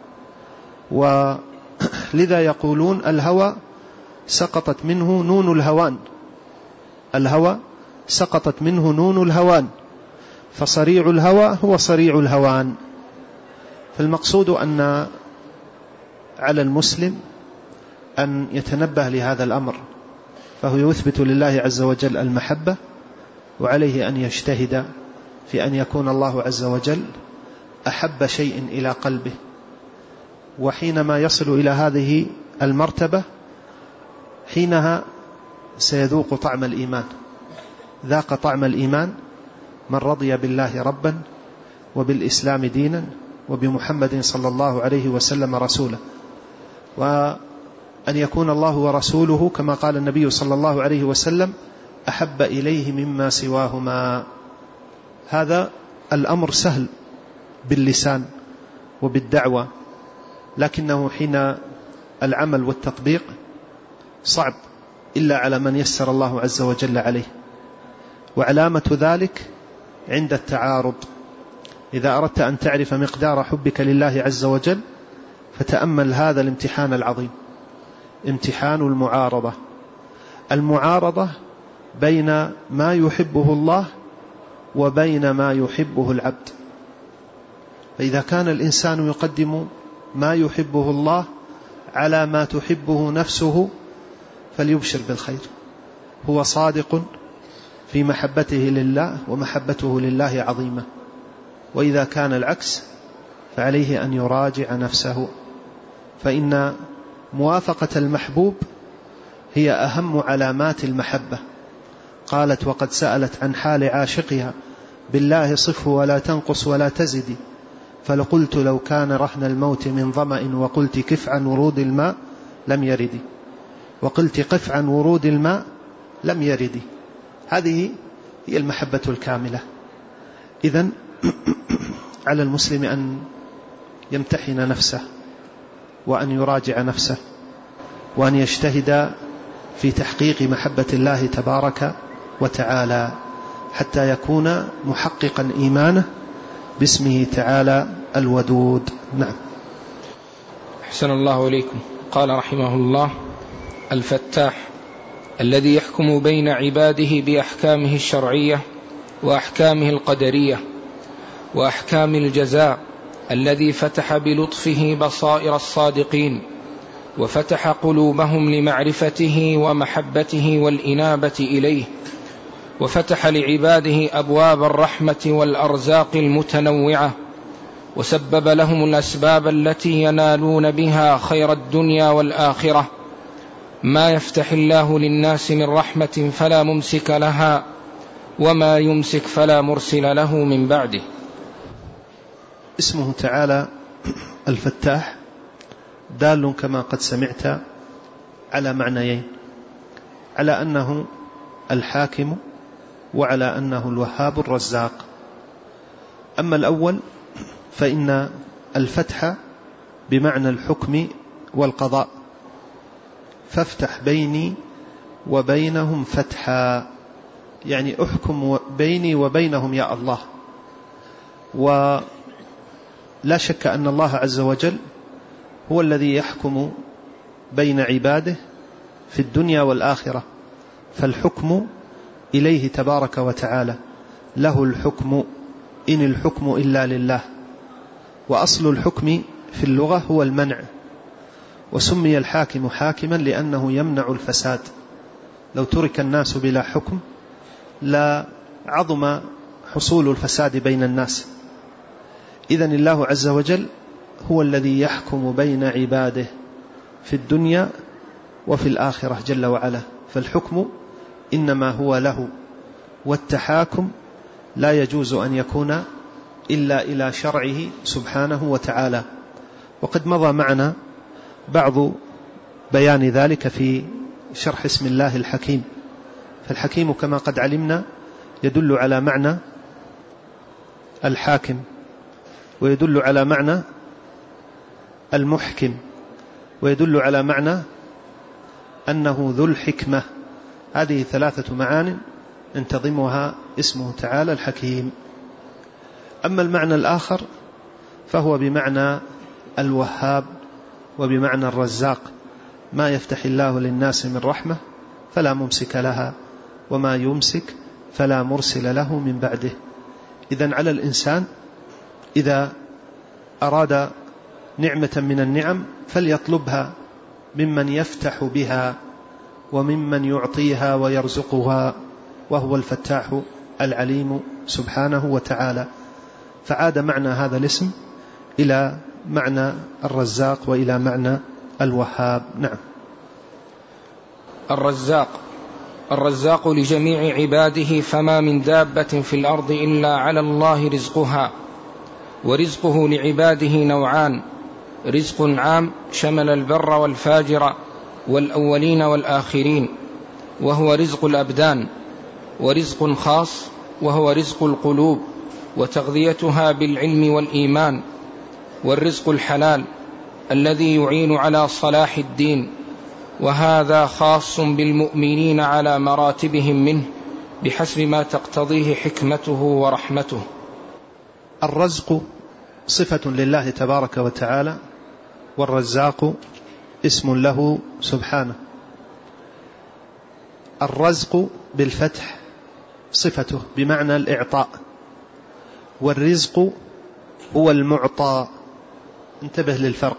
ولذا يقولون الهوى سقطت منه نون الهوان، الهوى سقطت منه نون الهوان، فصريع الهوى هو صريع الهوان. فالمقصود أن على المسلم أن يتنبه لهذا الأمر، فهو يثبت لله عز وجل المحبة، وعليه أن يجتهد في أن يكون الله عز وجل أحب شيء إلى قلبه. وحينما يصل إلى هذه المرتبة حينها سيذوق طعم الإيمان. ذاق طعم الإيمان من رضي بالله ربا وبالإسلام دينا وبمحمد صلى الله عليه وسلم رسولا، وأن يكون الله ورسوله كما قال النبي صلى الله عليه وسلم أحب إليه مما سواهما. هذا الأمر سهل باللسان وبالدعوة، لكنه حين العمل والتطبيق صعب إلا على من يسر الله عز وجل عليه. وعلامة ذلك عند التعارض. إذا أردت أن تعرف مقدار حبك لله عز وجل فتأمل هذا الامتحان العظيم، امتحان المعارضة. المعارضة بين ما يحبه الله وبين ما يحبه العبد. فإذا كان الإنسان يقدم ما يحبه الله على ما تحبه نفسه فليبشر بالخير، هو صادق في محبته لله ومحبته لله عظيمة. وإذا كان العكس فعليه أن يراجع نفسه، فإن موافقة المحبوب هي أهم علامات المحبة. قالت وقد سألت عن حال عاشقها بالله صفه ولا تنقص ولا تزدي، فلقلت لو كان رهن الموت من ظمأ وقلت كف عن ورود الماء لم يرد، وقلت قف عن ورود الماء لم يرد. هذه هي المحبة الكاملة. إذن على المسلم أن يمتحن نفسه وأن يراجع نفسه وأن يجتهد في تحقيق محبة الله تبارك وتعالى حتى يكون محققا إيمانه باسمه تعالى الودود. نعم. أحسن الله إليكم. قال رحمه الله: الفتاح الذي يحكم بين عباده بأحكامه الشرعية وأحكامه القدرية وأحكام الجزاء، الذي فتح بلطفه بصائر الصادقين وفتح قلوبهم لمعرفته ومحبته والإنابة إليه، وفتح لعباده أبواب الرحمة والأرزاق المتنوعة، وسبب لهم الأسباب التي ينالون بها خير الدنيا والآخرة. ما يفتح الله للناس من رحمة فلا ممسك لها، وما يمسك فلا مرسل له من بعده. اسمه تعالى الفتاح دال كما قد سمعت على معنيين: على أنه الحاكم، وعلى أنه الوهاب الرزاق. أما الأول فإن الفتح بمعنى الحكم والقضاء، فافتح بيني وبينهم فتحا، يعني أحكم بيني وبينهم يا الله. ولا شك أن الله عز وجل هو الذي يحكم بين عباده في الدنيا والآخرة، فالحكم إليه تبارك وتعالى، له الحكم، إن الحكم إلا لله. وأصل الحكم في اللغة هو المنع، وسمي الحاكم حاكما لأنه يمنع الفساد. لو ترك الناس بلا حكم لا عظم حصول الفساد بين الناس. إذن الله عز وجل هو الذي يحكم بين عباده في الدنيا وفي الآخرة جل وعلا، فالحكم إنما هو له، والتحاكم لا يجوز أن يكون إلا إلى شرعه سبحانه وتعالى. وقد مضى معنا بعض بيان ذلك في شرح اسم الله الحكيم. فالحكيم كما قد علمنا يدل على معنى الحاكم، ويدل على معنى المحكم، ويدل على معنى أنه ذو الحكمة. هذه ثلاثة معان انتظمها اسمه تعالى الحكيم. أما المعنى الآخر فهو بمعنى الوهاب وبمعنى الرزاق. ما يفتح الله للناس من رحمة فلا ممسك لها، وما يمسك فلا مرسل له من بعده. إذن على الإنسان إذا أراد نعمة من النعم فليطلبها ممن يفتح بها وممن يعطيها ويرزقها، وهو الفتاح العليم سبحانه وتعالى. فعاد معنى هذا الاسم إلى معنى الرزاق وإلى معنى الوهاب. نعم. الرزاق الرزاق لجميع عباده، فما من دابة في الأرض إلا على الله رزقها. ورزقه لعباده نوعان: رزق عام شمل البر والفاجر والأولين والآخرين وهو رزق الأبدان، ورزق خاص وهو رزق القلوب وتغذيتها بالعلم والإيمان، والرزق الحلال الذي يعين على صلاح الدين، وهذا خاص بالمؤمنين على مراتبهم منه بحسب ما تقتضيه حكمته ورحمته. الرزق صفة لله تبارك وتعالى، والرزاق اسم له سبحانه. الرزق بالفتح صفته بمعنى الإعطاء، والرزق هو المعطى. انتبه للفرق،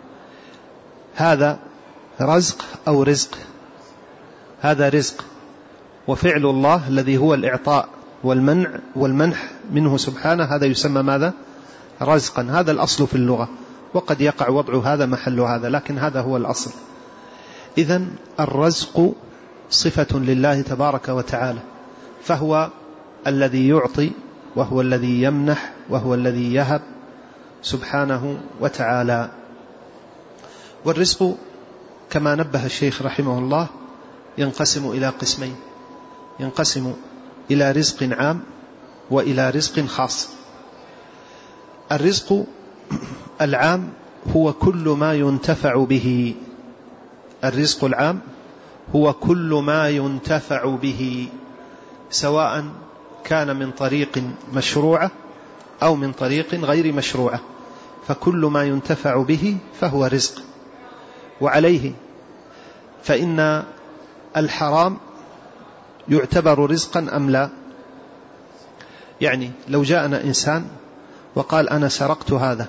هذا رزق أو رزق، هذا رزق، وفعل الله الذي هو الإعطاء والمنع والمنح منه سبحانه هذا يسمى ماذا؟ رزقا. هذا الأصل في اللغة، وقد يقع وضع هذا محل هذا، لكن هذا هو الأصل. إذن الرزق صفة لله تبارك وتعالى، فهو الذي يعطي وهو الذي يمنح وهو الذي يهب سبحانه وتعالى. والرزق كما نبه الشيخ رحمه الله ينقسم إلى قسمين: ينقسم إلى رزق عام وإلى رزق خاص. الرزق العام هو كل ما ينتفع به، الرزق العام هو كل ما ينتفع به، سواء كان من طريق مشروعة أو من طريق غير مشروعة، فكل ما ينتفع به فهو رزق. وعليه فإن الحرام يعتبر رزقا أم لا؟ يعني لو جاءنا إنسان وقال أنا سرقت هذا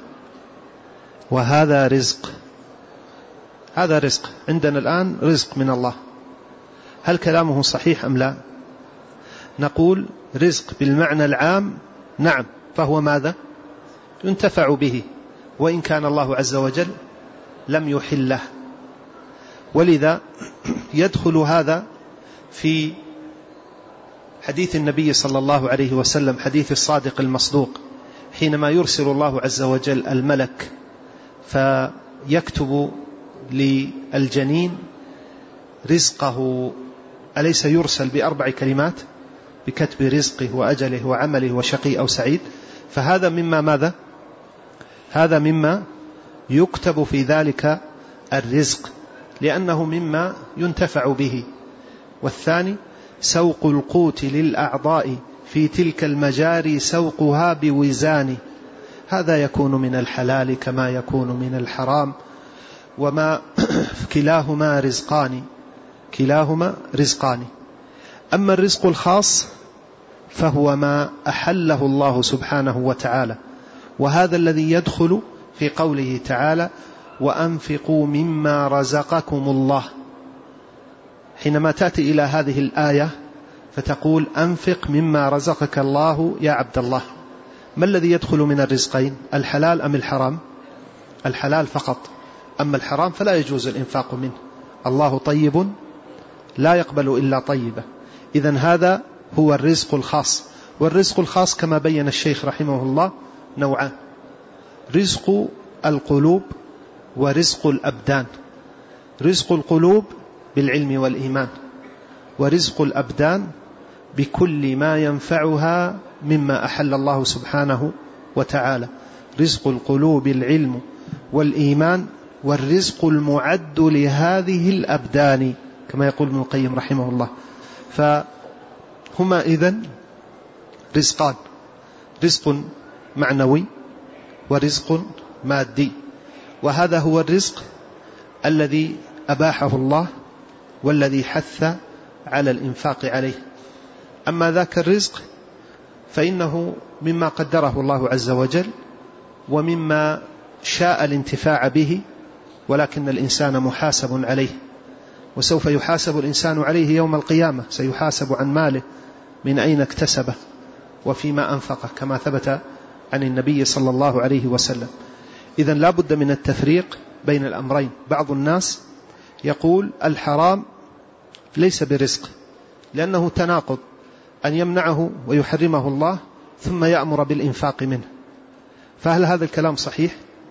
وهذا رزق، هذا رزق عندنا الآن، رزق من الله، هل كلامه صحيح أم لا؟ نقول رزق بالمعنى العام نعم، فهو ماذا؟ ينتفع به، وإن كان الله عز وجل لم يحله. ولذا يدخل هذا في حديث النبي صلى الله عليه وسلم، حديث الصادق المصدوق، حينما يرسل الله عز وجل الملك فيكتب للجنين رزقه، أليس يرسل بأربع كلمات بكتب رزقه وأجله وعمله وشقي أو سعيد؟ فهذا مما ماذا؟ هذا مما يكتب في ذلك الرزق، لأنه مما ينتفع به. والثاني سوق القوت للأعضاء في تلك المجاري سوقها بوزان، هذا يكون من الحلال كما يكون من الحرام، وما كلاهما رزقان، كلاهما رزقان. أما الرزق الخاص فهو ما أحله الله سبحانه وتعالى، وهذا الذي يدخل في قوله تعالى وأنفقوا مما رزقكم الله. حينما تأتي إلى هذه الآية فتقول أنفق مما رزقك الله يا عبد الله، ما الذي يدخل من الرزقين؟ الحلال أم الحرام؟ الحلال فقط، أما الحرام فلا يجوز الإنفاق منه، الله طيب لا يقبل إلا طيبة. إذن هذا هو الرزق الخاص. والرزق الخاص كما بين الشيخ رحمه الله نوعان: رزق القلوب ورزق الأبدان. رزق القلوب بالعلم والإيمان، ورزق الأبدان بكل ما ينفعها مما أحل الله سبحانه وتعالى. رزق القلوب العلم والإيمان، والرزق المعد لهذه الأبدان كما يقول ابن القيم رحمه الله. فهما إذن رزقان: رزق معنوي ورزق مادي، وهذا هو الرزق الذي أباحه الله والذي حث على الإنفاق عليه. أما ذاك الرزق فإنه مما قدره الله عز وجل ومما شاء الانتفاع به، ولكن الإنسان محاسب عليه، وسوف يحاسب الإنسان عليه يوم القيامة، سيحاسب عن ماله من أين اكتسبه وفيما أنفقه، كما ثبت عن النبي صلى الله عليه وسلم. إذن لا بد من التفريق بين الأمرين. بعض الناس يقول الحرام ليس برزق، لأنه تناقض أن يمنعه ويحرمه الله ثم يأمر بالإنفاق منه. فهل هذا الكلام صحيح؟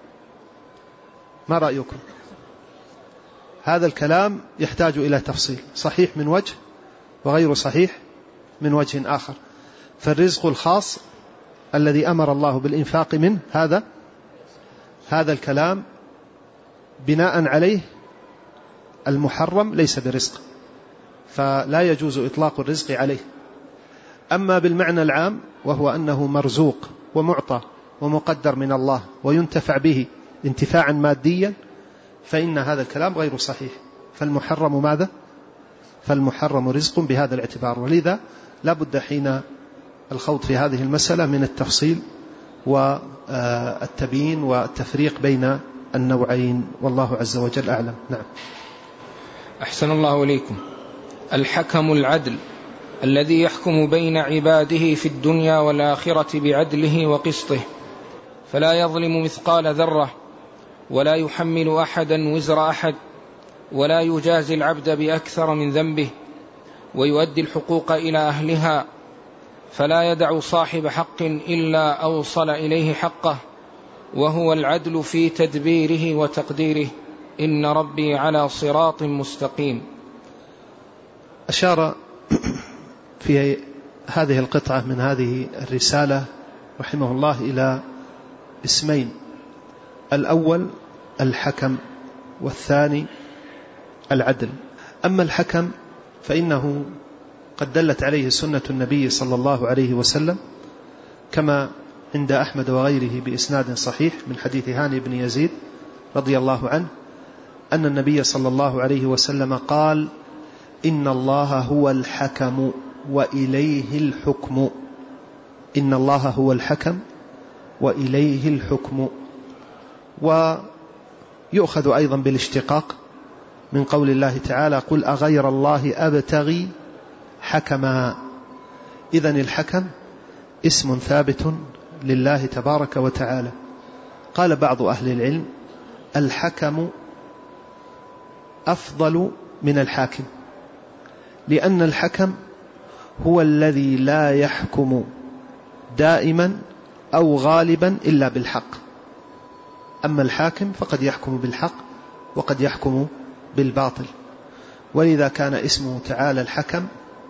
ما رأيكم؟ هذا الكلام يحتاج إلى تفصيل، صحيح من وجه وغير صحيح من وجه آخر. فالرزق الخاص الذي أمر الله بالإنفاق منه، هذا هذا الكلام بناء عليه المحرم ليس برزق، فلا يجوز إطلاق الرزق عليه. أما بالمعنى العام وهو أنه مرزوق ومعطى ومقدر من الله وينتفع به انتفاعا ماديا، فإن هذا الكلام غير صحيح. فالمحرم ماذا؟ فالمحرم رزق بهذا الاعتبار. ولذا لا بد حين الخوض في هذه المسألة من التفصيل والتبيين والتفريق بين النوعين، والله عز وجل أعلم. نعم. أحسن الله إليكم. الحكم العدل الذي يحكم بين عباده في الدنيا والآخرة بعدله وقسطه، فلا يظلم مثقال ذرة، ولا يحمل أحدا وزر أحد، ولا يجازي العبد بأكثر من ذنبه، ويؤدي الحقوق إلى أهلها، فلا يدع صاحب حق إلا أوصل إليه حقه، وهو العدل في تدبيره وتقديره، إن ربي على صراط مستقيم. أشار في هذه القطعة من هذه الرسالة رحمه الله إلى اسمين: الأول الحكم، والثاني العدل. أما الحكم فإنه قد دلت عليه سنة النبي صلى الله عليه وسلم، كما عند أحمد وغيره بإسناد صحيح من حديث هاني بن يزيد رضي الله عنه أن النبي صلى الله عليه وسلم قال: إن الله هو الحكم وإليه الحكم. إن الله هو الحكم وإليه الحكم. ويؤخذ أيضا بالاشتقاق من قول الله تعالى: قل أغير الله أبتغي حكما. إذن الحكم اسم ثابت لله تبارك وتعالى. قال بعض أهل العلم: الحكم أفضل من الحاكم، لأن الحكم هو الذي لا يحكم دائما أو غالبا إلا بالحق، أما الحاكم فقد يحكم بالحق وقد يحكم بالباطل. ولذا كان اسمه تعالى الحكم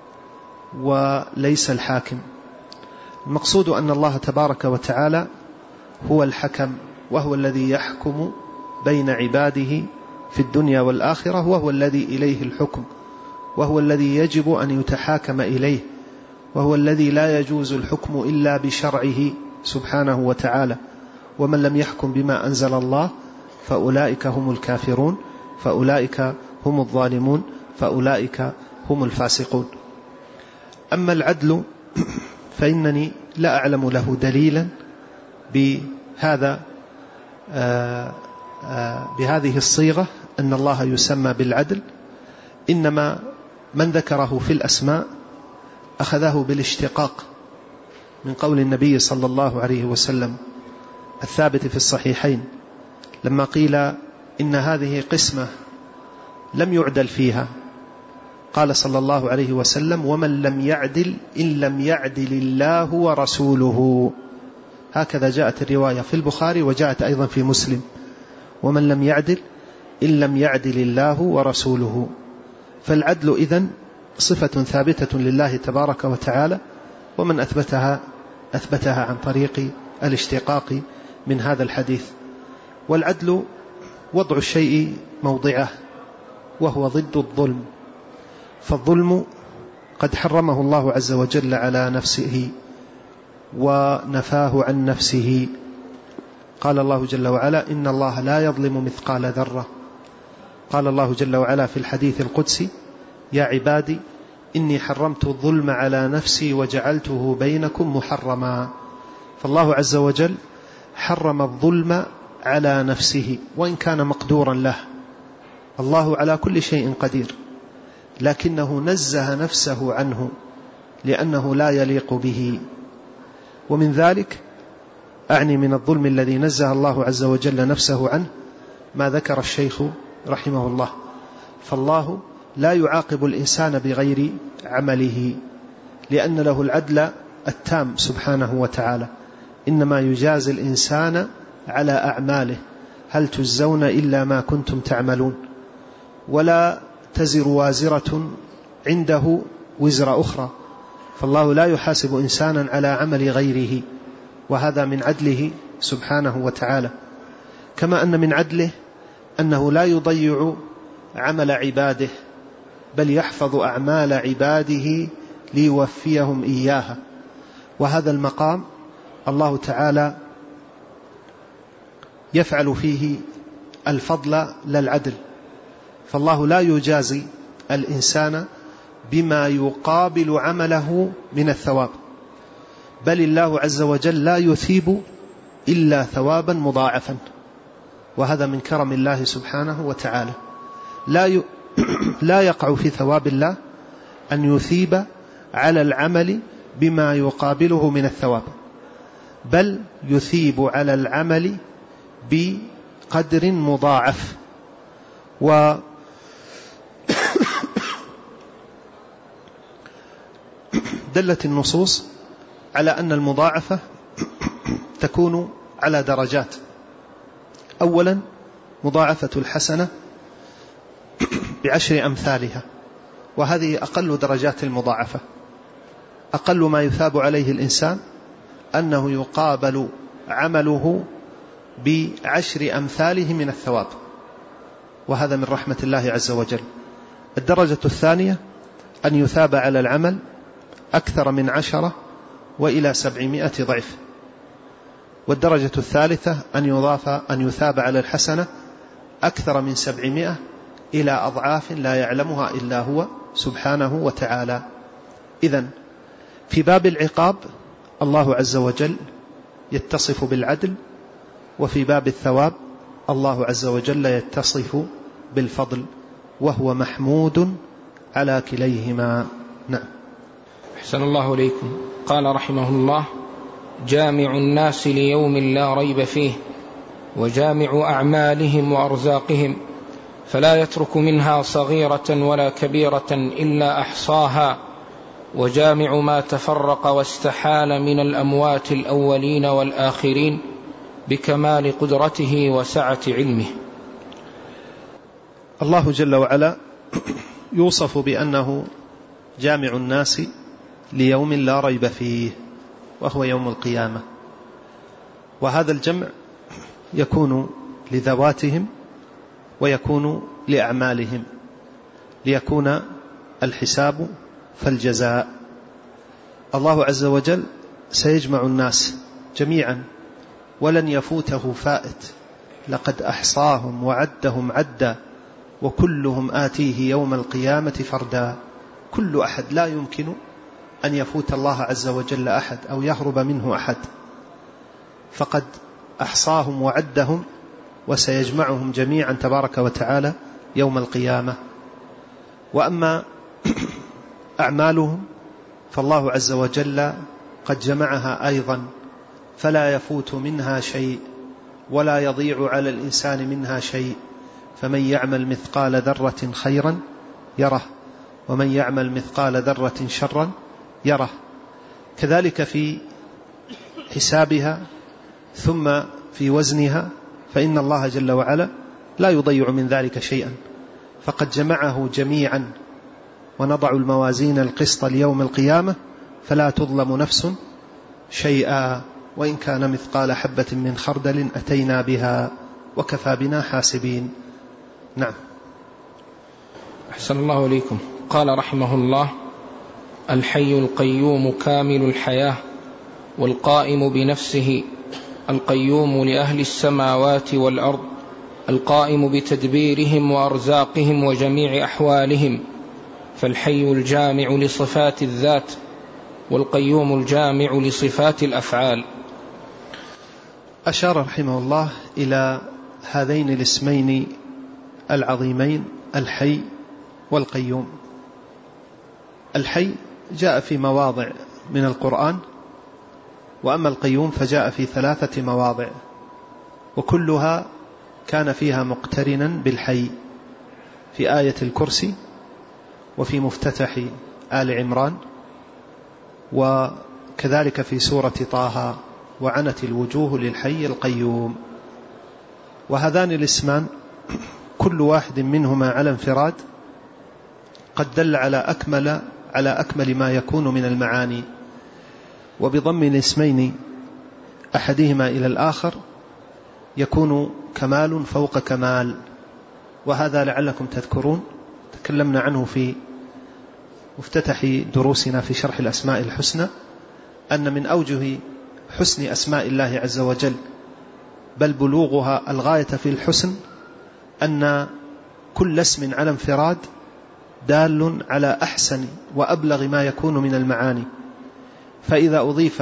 وليس الحاكم. المقصود أن الله تبارك وتعالى هو الحكم، وهو الذي يحكم بين عباده في الدنيا والآخرة، وهو الذي إليه الحكم، وهو الذي يجب أن يتحاكم إليه، وهو الذي لا يجوز الحكم إلا بشرعه سبحانه وتعالى. ومن لم يحكم بما أنزل الله فأولئك هم الكافرون، فأولئك هم الظالمون، فأولئك هم الفاسقون. أما العدل فإنني لا أعلم له دليلا بهذا آآ آآ بهذه الصيغة أن الله يسمى بالعدل، إنما من ذكره في الأسماء أخذه بالاشتقاق من قول النبي صلى الله عليه وسلم الثابت في الصحيحين لما قيل إن هذه قسمة لم يعدل فيها، قال صلى الله عليه وسلم: ومن لم يعدل إن لم يعدل الله ورسوله. هكذا جاءت الرواية في البخاري وجاءت أيضا في مسلم: ومن لم يعدل إن لم يعدل الله ورسوله. فالعدل إذن صفة ثابتة لله تبارك وتعالى، ومن أثبتها أثبتها عن طريق الاشتقاق من هذا الحديث. والعدل وضع الشيء موضعه، وهو ضد الظلم. فالظلم قد حرمه الله عز وجل على نفسه ونفاه عن نفسه. قال الله جل وعلا: إن الله لا يظلم مثقال ذرة. قال الله جل وعلا في الحديث القدسي: يا عبادي إني حرمت الظلم على نفسي وجعلته بينكم محرما. فالله عز وجل حرم الظلم على نفسه وإن كان مقدورا له، الله على كل شيء قدير، لكنه نزه نفسه عنه لأنه لا يليق به. ومن ذلك أعني من الظلم الذي نزه الله عز وجل نفسه عنه ما ذكر الشيخ رحمه الله. فالله لا يعاقب الإنسان بغير عمله لأن له العدل التام سبحانه وتعالى، إنما يجازي الإنسان على أعماله، هل تجزون إلا ما كنتم تعملون، ولا تزر وازرة عنده وزر أخرى، فالله لا يحاسب إنسانا على عمل غيره، وهذا من عدله سبحانه وتعالى. كما أن من عدله أنه لا يضيع عمل عباده، بل يحفظ أعمال عباده ليوفيهم إياها، وهذا المقام الله تعالى يفعل فيه الفضل للعدل، فالله لا يجازي الإنسان بما يقابل عمله من الثواب، بل الله عز وجل لا يثيب إلا ثوابا مضاعفا، وهذا من كرم الله سبحانه وتعالى. لا ي... لا يقع في ثواب الله أن يثيب على العمل بما يقابله من الثواب، بل يثيب على العمل بقدر مضاعف. و دلت النصوص على أن المضاعفة تكون على درجات. أولا مضاعفة الحسنة بعشر أمثالها، وهذه أقل درجات المضاعفة. أقل ما يثاب عليه الإنسان أنه يقابل عمله بعشر أمثاله من الثواب، وهذا من رحمة الله عز وجل. الدرجة الثانية أن يثاب على العمل أكثر من عشرة وإلى سبعمائة ضعف. والدرجة الثالثة أن يضاف أن يثاب على الحسنة أكثر من سبعمائة إلى أضعاف لا يعلمها إلا هو سبحانه وتعالى. إذن في باب العقاب الله عز وجل يتصف بالعدل، وفي باب الثواب الله عز وجل يتصف بالفضل، وهو محمود على كليهما. نعم. أحسن الله إليكم. قال رحمه الله: جامع الناس ليوم لا ريب فيه، وجامع أعمالهم وأرزاقهم، فلا يترك منها صغيرة ولا كبيرة إلا أحصاها، وجامع ما تفرق واستحال من الأموات الأولين والآخرين بكمال قدرته وسعة علمه. الله جل وعلا يوصف بأنه جامع الناس ليوم لا ريب فيه، وهو يوم القيامة، وهذا الجمع يكون لذواتهم ويكون لأعمالهم، ليكون الحساب فالجزاء. الله عز وجل سيجمع الناس جميعا ولن يفوته فائت، لقد أحصاهم وعدهم عدا وكلهم آتيه يوم القيامة فردا. كل أحد، لا يمكن أن يفوت الله عز وجل أحد أو يهرب منه أحد، فقد أحصاهم وعدهم وسيجمعهم جميعا تبارك وتعالى يوم القيامة. وأما أعمالهم فالله عز وجل قد جمعها أيضا، فلا يفوت منها شيء ولا يضيع على الإنسان منها شيء. فمن يعمل مثقال ذرة خيرا يره، ومن يعمل مثقال ذرة شرا يره. كذلك في حسابها ثم في وزنها، فإن الله جل وعلا لا يضيع من ذلك شيئا، فقد جمعه جميعا. ونضع الموازين القسط ليوم القيامة فلا تظلم نفس شيئا، وإن كان مثقال حبة من خردل أتينا بها وكفى بنا حاسبين. نعم. أحسن الله إليكم. قال رحمه الله: الحي القيوم كامل الحياة، والقائم بنفسه، القيوم لأهل السماوات والأرض، القائم بتدبيرهم وأرزاقهم وجميع أحوالهم، فالحي الجامع لصفات الذات، والقيوم الجامع لصفات الأفعال. أشار رحمه الله إلى هذين الاسمين العظيمين الحي والقيوم. الحي جاء في مواضع من القرآن، وأما القيوم فجاء في ثلاثة مواضع، وكلها كان فيها مقترنا بالحي، في آية الكرسي، وفي مفتتح آل عمران، وكذلك في سورة طه، وعنت الوجوه للحي القيوم. وهذان الاسمان كل واحد منهما على انفراد قد دل على أكمل, على أكمل ما يكون من المعاني، وبضم الاسمين أحدهما إلى الآخر يكون كمال فوق كمال. وهذا لعلكم تذكرون تكلمنا عنه في مفتتح دروسنا في شرح الأسماء الحسنى، أن من أوجه حسن أسماء الله عز وجل بل بلوغها الغاية في الحسن أن كل اسم على انفراد دال على أحسن وأبلغ ما يكون من المعاني، فإذا أضيف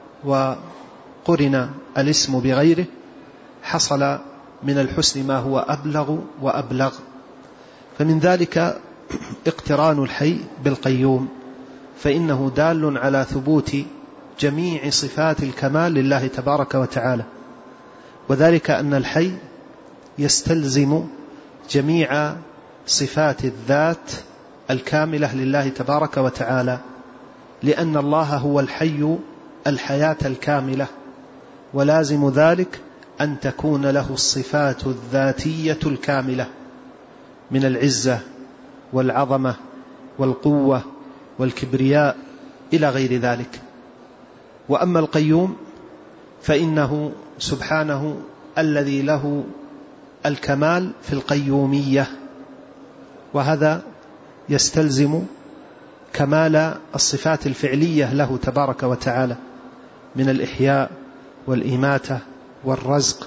وقرن الاسم بغيره حصل من الحسن ما هو أبلغ وأبلغ. فمن ذلك اقتران الحي بالقيوم، فإنه دال على ثبوت جميع صفات الكمال لله تبارك وتعالى، وذلك أن الحي يستلزم جميع صفات الذات الكاملة لله تبارك وتعالى، لأن الله هو الحي الحياة الكاملة، ولازم ذلك أن تكون له الصفات الذاتية الكاملة من العزة والعظمة والقوة والكبرياء إلى غير ذلك. وأما القيوم فإنه سبحانه الذي له الكمال في القيومية، وهذا يستلزم كمال الصفات الفعلية له تبارك وتعالى من الإحياء والإماتة والرزق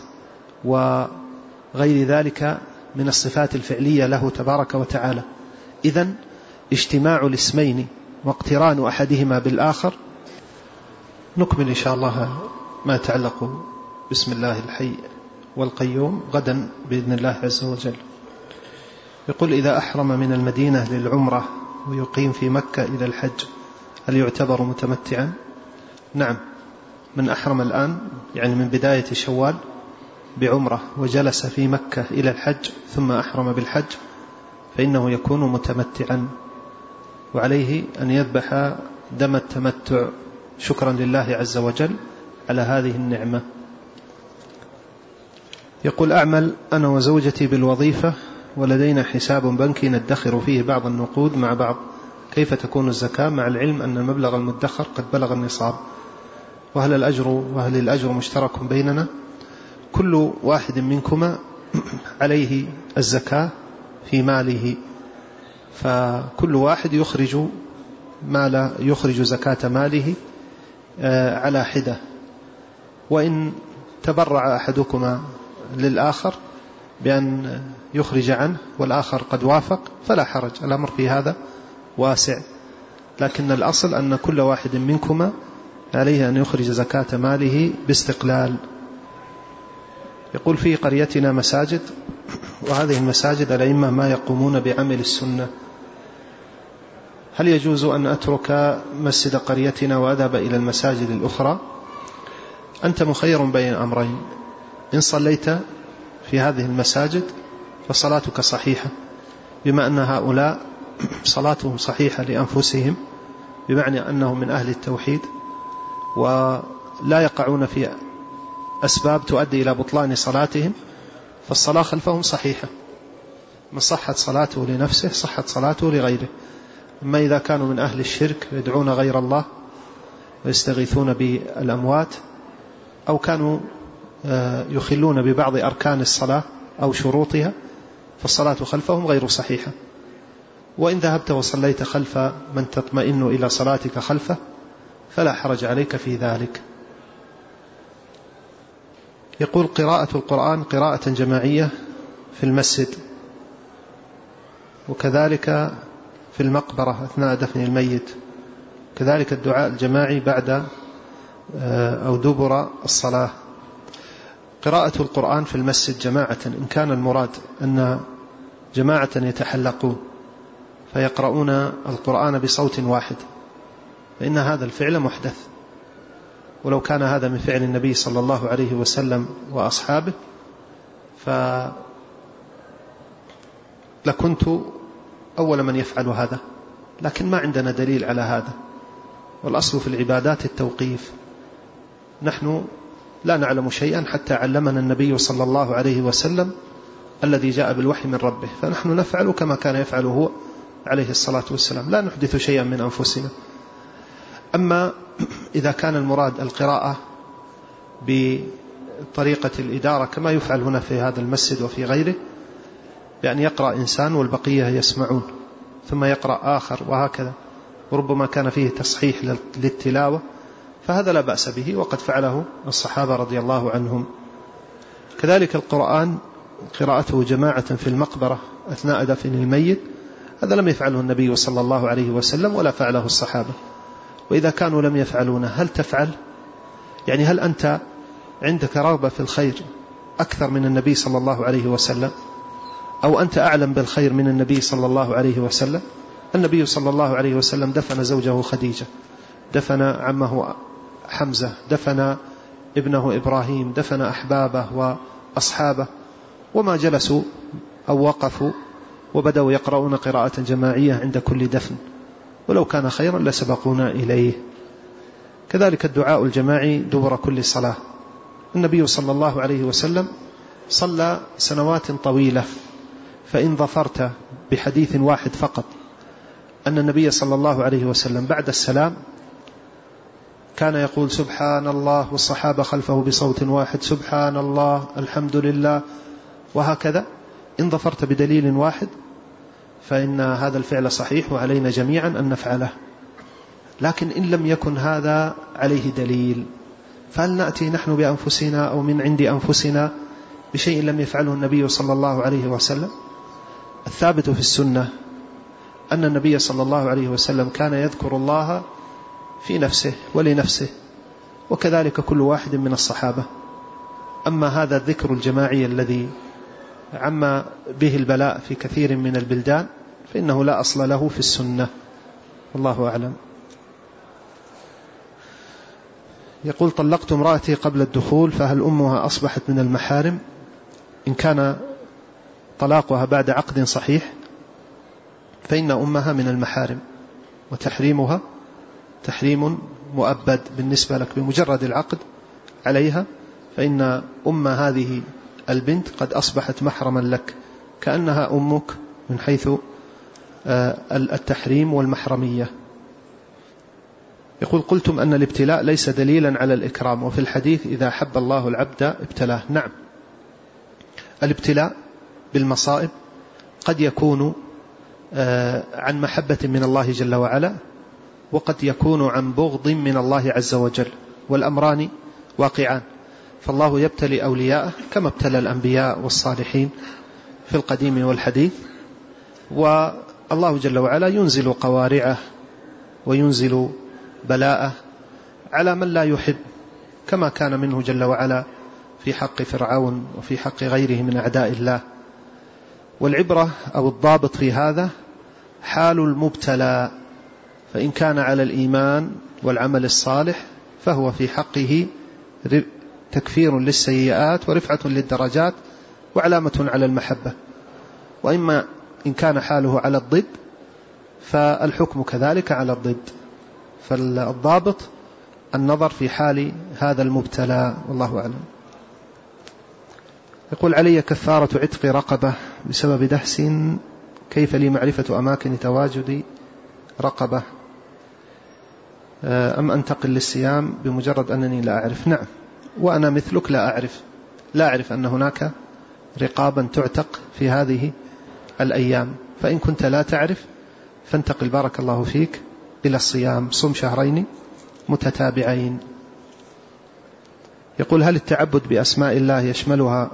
وغير ذلك من الصفات الفعلية له تبارك وتعالى. إذن اجتماع الاسمين واقتران أحدهما بالآخر. نكمل إن شاء الله ما يتعلق بسم الله الحي والقيوم غدا بإذن الله عز وجل. يقول: إذا أحرم من المدينة للعمرة ويقيم في مكة إلى الحج هل يعتبر متمتعا؟ نعم، من أحرم الآن يعني من بداية شوال بعمرة وجلس في مكة إلى الحج ثم أحرم بالحج فإنه يكون متمتعا، وعليه أن يذبح دم التمتع شكرا لله عز وجل على هذه النعمة. يقول: أعمل أنا وزوجتي بالوظيفة ولدينا حساب بنكي ندخر فيه بعض النقود مع بعض، كيف تكون الزكاة مع العلم أن المبلغ المدخر قد بلغ النصاب؟ وهل الأجر وهل الأجر مشترك بيننا؟ كل واحد منكما عليه الزكاة في ماله، فكل واحد يخرج مال يخرج زكاة ماله على حدة، وإن تبرع أحدكما للآخر بأن يخرج عنه والآخر قد وافق فلا حرج، الأمر في هذا واسع، لكن الأصل أن كل واحد منكما عليه أن يخرج زكاة ماله باستقلال. يقول: في قريتنا مساجد، وهذه المساجد الأئمة ما يقومون بعمل السنة، هل يجوز أن أترك مسجد قريتنا وأذهب إلى المساجد الأخرى؟ أنت مخير بين أمرين: إن صليت في هذه المساجد فصلاتك صحيحة، بما أن هؤلاء صلاتهم صحيحة لأنفسهم، بمعنى أنهم من أهل التوحيد ولا يقعون في أسباب تؤدي إلى بطلان صلاتهم، فالصلاة خلفهم صحيحة، من صحت صلاته لنفسه صحت صلاته لغيره. أما إذا كانوا من أهل الشرك يدعون غير الله ويستغيثون بالأموات، أو كانوا يخلون ببعض أركان الصلاة أو شروطها، فالصلاة خلفهم غير صحيحة. وإن ذهبت وصليت خلف من تطمئن إلى صلاتك خلفه فلا حرج عليك في ذلك. يقول: قراءة القرآن قراءة جماعية في المسجد، وكذلك في المقبرة أثناء دفن الميت، كذلك الدعاء الجماعي بعد أو دبر الصلاة. قراءة القرآن في المسجد جماعة، إن كان المراد أن جماعة يتحلقون فيقرؤون القرآن بصوت واحد فإن هذا الفعل محدث، ولو كان هذا من فعل النبي صلى الله عليه وسلم وأصحابه فلكنت أول من يفعل هذا، لكن ما عندنا دليل على هذا، والأصل في العبادات التوقيف. نحن لا نعلم شيئا حتى علمنا النبي صلى الله عليه وسلم الذي جاء بالوحي من ربه، فنحن نفعل كما كان يفعل هو عليه الصلاة والسلام، لا نحدث شيئا من أنفسنا. أما إذا كان المراد القراءة بطريقة الإدارة كما يفعل هنا في هذا المسجد وفي غيره، بأن يقرأ إنسان والبقية يسمعون ثم يقرأ آخر وهكذا، وربما كان فيه تصحيح للتلاوة، فهذا لا بأس به، وقد فعله الصحابة رضي الله عنهم. كذلك القرآن قراءته جماعة في المقبرة أثناء دفن الميت، هذا لم يفعله النبي صلى الله عليه وسلم ولا فعله الصحابة. وإذا كانوا لم يفعلونه هل تفعل؟ يعني هل أنت عندك رغبة في الخير أكثر من النبي صلى الله عليه وسلم، أو أنت أعلم بالخير من النبي صلى الله عليه وسلم؟ النبي صلى الله عليه وسلم دفن زوجه خديجة، دفن عمه حمزة، دفن ابنه إبراهيم، دفن أحبابه وأصحابه، وما جلسوا أو وقفوا وبدأوا يقرؤون قراءة جماعية عند كل دفن، ولو كان خيرا لسبقونا إليه. كذلك الدعاء الجماعي دبر كل صلاة، النبي صلى الله عليه وسلم صلى سنوات طويلة، فإن ظفرت بحديث واحد فقط أن النبي صلى الله عليه وسلم بعد السلام كان يقول سبحان الله، والصحابة خلفه بصوت واحد سبحان الله الحمد لله، وهكذا، إن ظفرت بدليل واحد فإن هذا الفعل صحيح وعلينا جميعا أن نفعله. لكن إن لم يكن هذا عليه دليل، فهل نأتي نحن بأنفسنا أو من عند أنفسنا بشيء لم يفعله النبي صلى الله عليه وسلم؟ الثابت في السنة أن النبي صلى الله عليه وسلم كان يذكر الله في نفسه ولنفسه، وكذلك كل واحد من الصحابة. أما هذا الذكر الجماعي الذي عم به البلاء في كثير من البلدان فإنه لا أصل له في السنة، والله أعلم. يقول طلقت امرأتي قبل الدخول، فهل أمها أصبحت من المحارم؟ إن كان طلاقها بعد عقد صحيح فإن أمها من المحارم، وتحريمها تحريم مؤبد بالنسبة لك بمجرد العقد عليها، فإن أم هذه البنت قد أصبحت محرما لك، كأنها أمك من حيث التحريم والمحرمية. يقول قلتم أن الابتلاء ليس دليلا على الإكرام، وفي الحديث إذا حب الله العبد ابتلاه. نعم، الابتلاء بالمصائب قد يكون عن محبة من الله جل وعلا، وقد يكون عن بغض من الله عز وجل، والأمران واقعان، فالله يبتلي أولياءه كما ابتلى الأنبياء والصالحين في القديم والحديث، والله جل وعلا ينزل قوارعه وينزل بلاءه على من لا يحب، كما كان منه جل وعلا في حق فرعون وفي حق غيره من أعداء الله. والعبرة أو الضابط في هذا حال المبتلى، فإن كان على الإيمان والعمل الصالح فهو في حقه تكفير للسيئات ورفعة للدرجات وعلامة على المحبة، وإما إن كان حاله على الضد فالحكم كذلك على الضد، فالضابط النظر في حال هذا المبتلى، والله أعلم. يقول علي كفارة عتق رقبة بسبب دهس، كيف لي معرفة أماكن تواجد رقبة أم أنتقل للصيام بمجرد أنني لا أعرف؟ نعم، وأنا مثلك لا أعرف لا أعرف أن هناك رقابا تعتق في هذه الأيام، فإن كنت لا تعرف فانتقل بارك الله فيك إلى الصيام، صم شهرين متتابعين. يقول هل التعبد بأسماء الله يشملها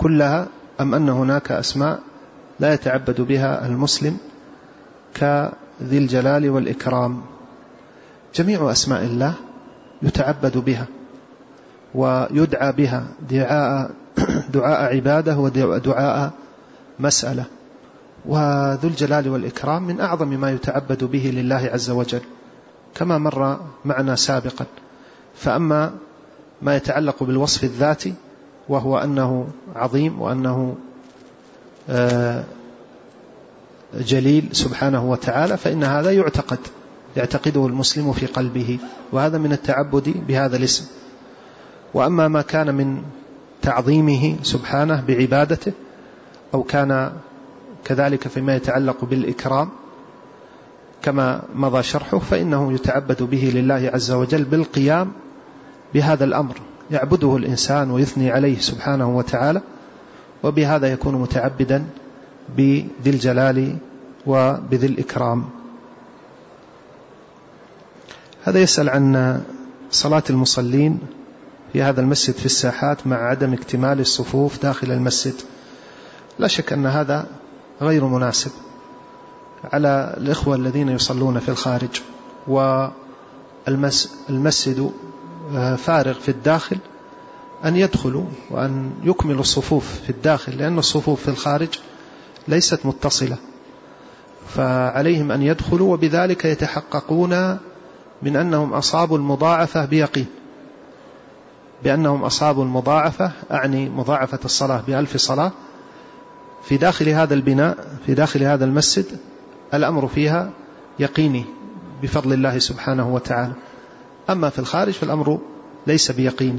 كلها، أم أن هناك أسماء لا يتعبد بها المسلم ذي الجلال والإكرام. جميع أسماء الله يتعبد بها ويدعى بها دعاء, دعاء عبادة ودعاء مسألة. وذو الجلال والإكرام من أعظم ما يتعبد به لله عز وجل كما مر معنا سابقا. فأما ما يتعلق بالوصف الذاتي وهو أنه عظيم وأنه جليل سبحانه وتعالى فإن هذا يعتقد يعتقده المسلم في قلبه، وهذا من التعبد بهذا الاسم. وأما ما كان من تعظيمه سبحانه بعبادته أو كان كذلك فيما يتعلق بالإكرام كما مضى شرحه فإنه يتعبد به لله عز وجل بالقيام بهذا الأمر، يعبده الإنسان ويثني عليه سبحانه وتعالى، وبهذا يكون متعبدا بذي الجلال وبذي الإكرام. هذا يسأل عن صلاة المصلين في هذا المسجد في الساحات مع عدم اكتمال الصفوف داخل المسجد. لا شك أن هذا غير مناسب على الإخوة الذين يصلون في الخارج، والمسجد فارغ في الداخل، أن يدخلوا وأن يكملوا الصفوف في الداخل، لأن الصفوف في الخارج ليست متصلة، فعليهم أن يدخلوا وبذلك يتحققون من أنهم أصابوا المضاعفة بيقين، بأنهم أصابوا المضاعفة، أعني مضاعفة الصلاة بألف صلاة في داخل هذا البناء في داخل هذا المسجد. الأمر فيها يقيني بفضل الله سبحانه وتعالى. أما في الخارج فالأمر ليس بيقيني.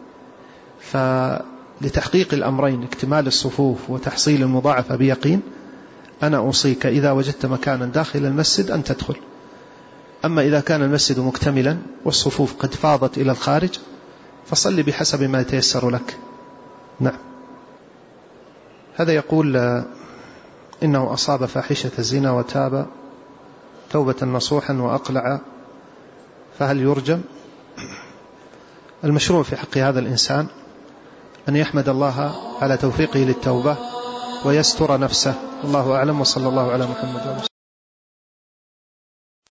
فلتحقيق الأمرين اكتمال الصفوف وتحصيل المضاعفة بيقين، أنا أوصيك إذا وجدت مكانا داخل المسجد أن تدخل. أما إذا كان المسجد مكتملا والصفوف قد فاضت إلى الخارج فصل بحسب ما يتيسر لك. نعم. هذا يقول إنه أصاب فاحشة الزنا وتاب توبة نصوحا وأقلع، فهل يرجم؟ المشروع في حق هذا الإنسان أن يحمد الله على توفيقه للتوبة ويستر نفسه. الله أعلم، وصلى الله على محمد وسلم.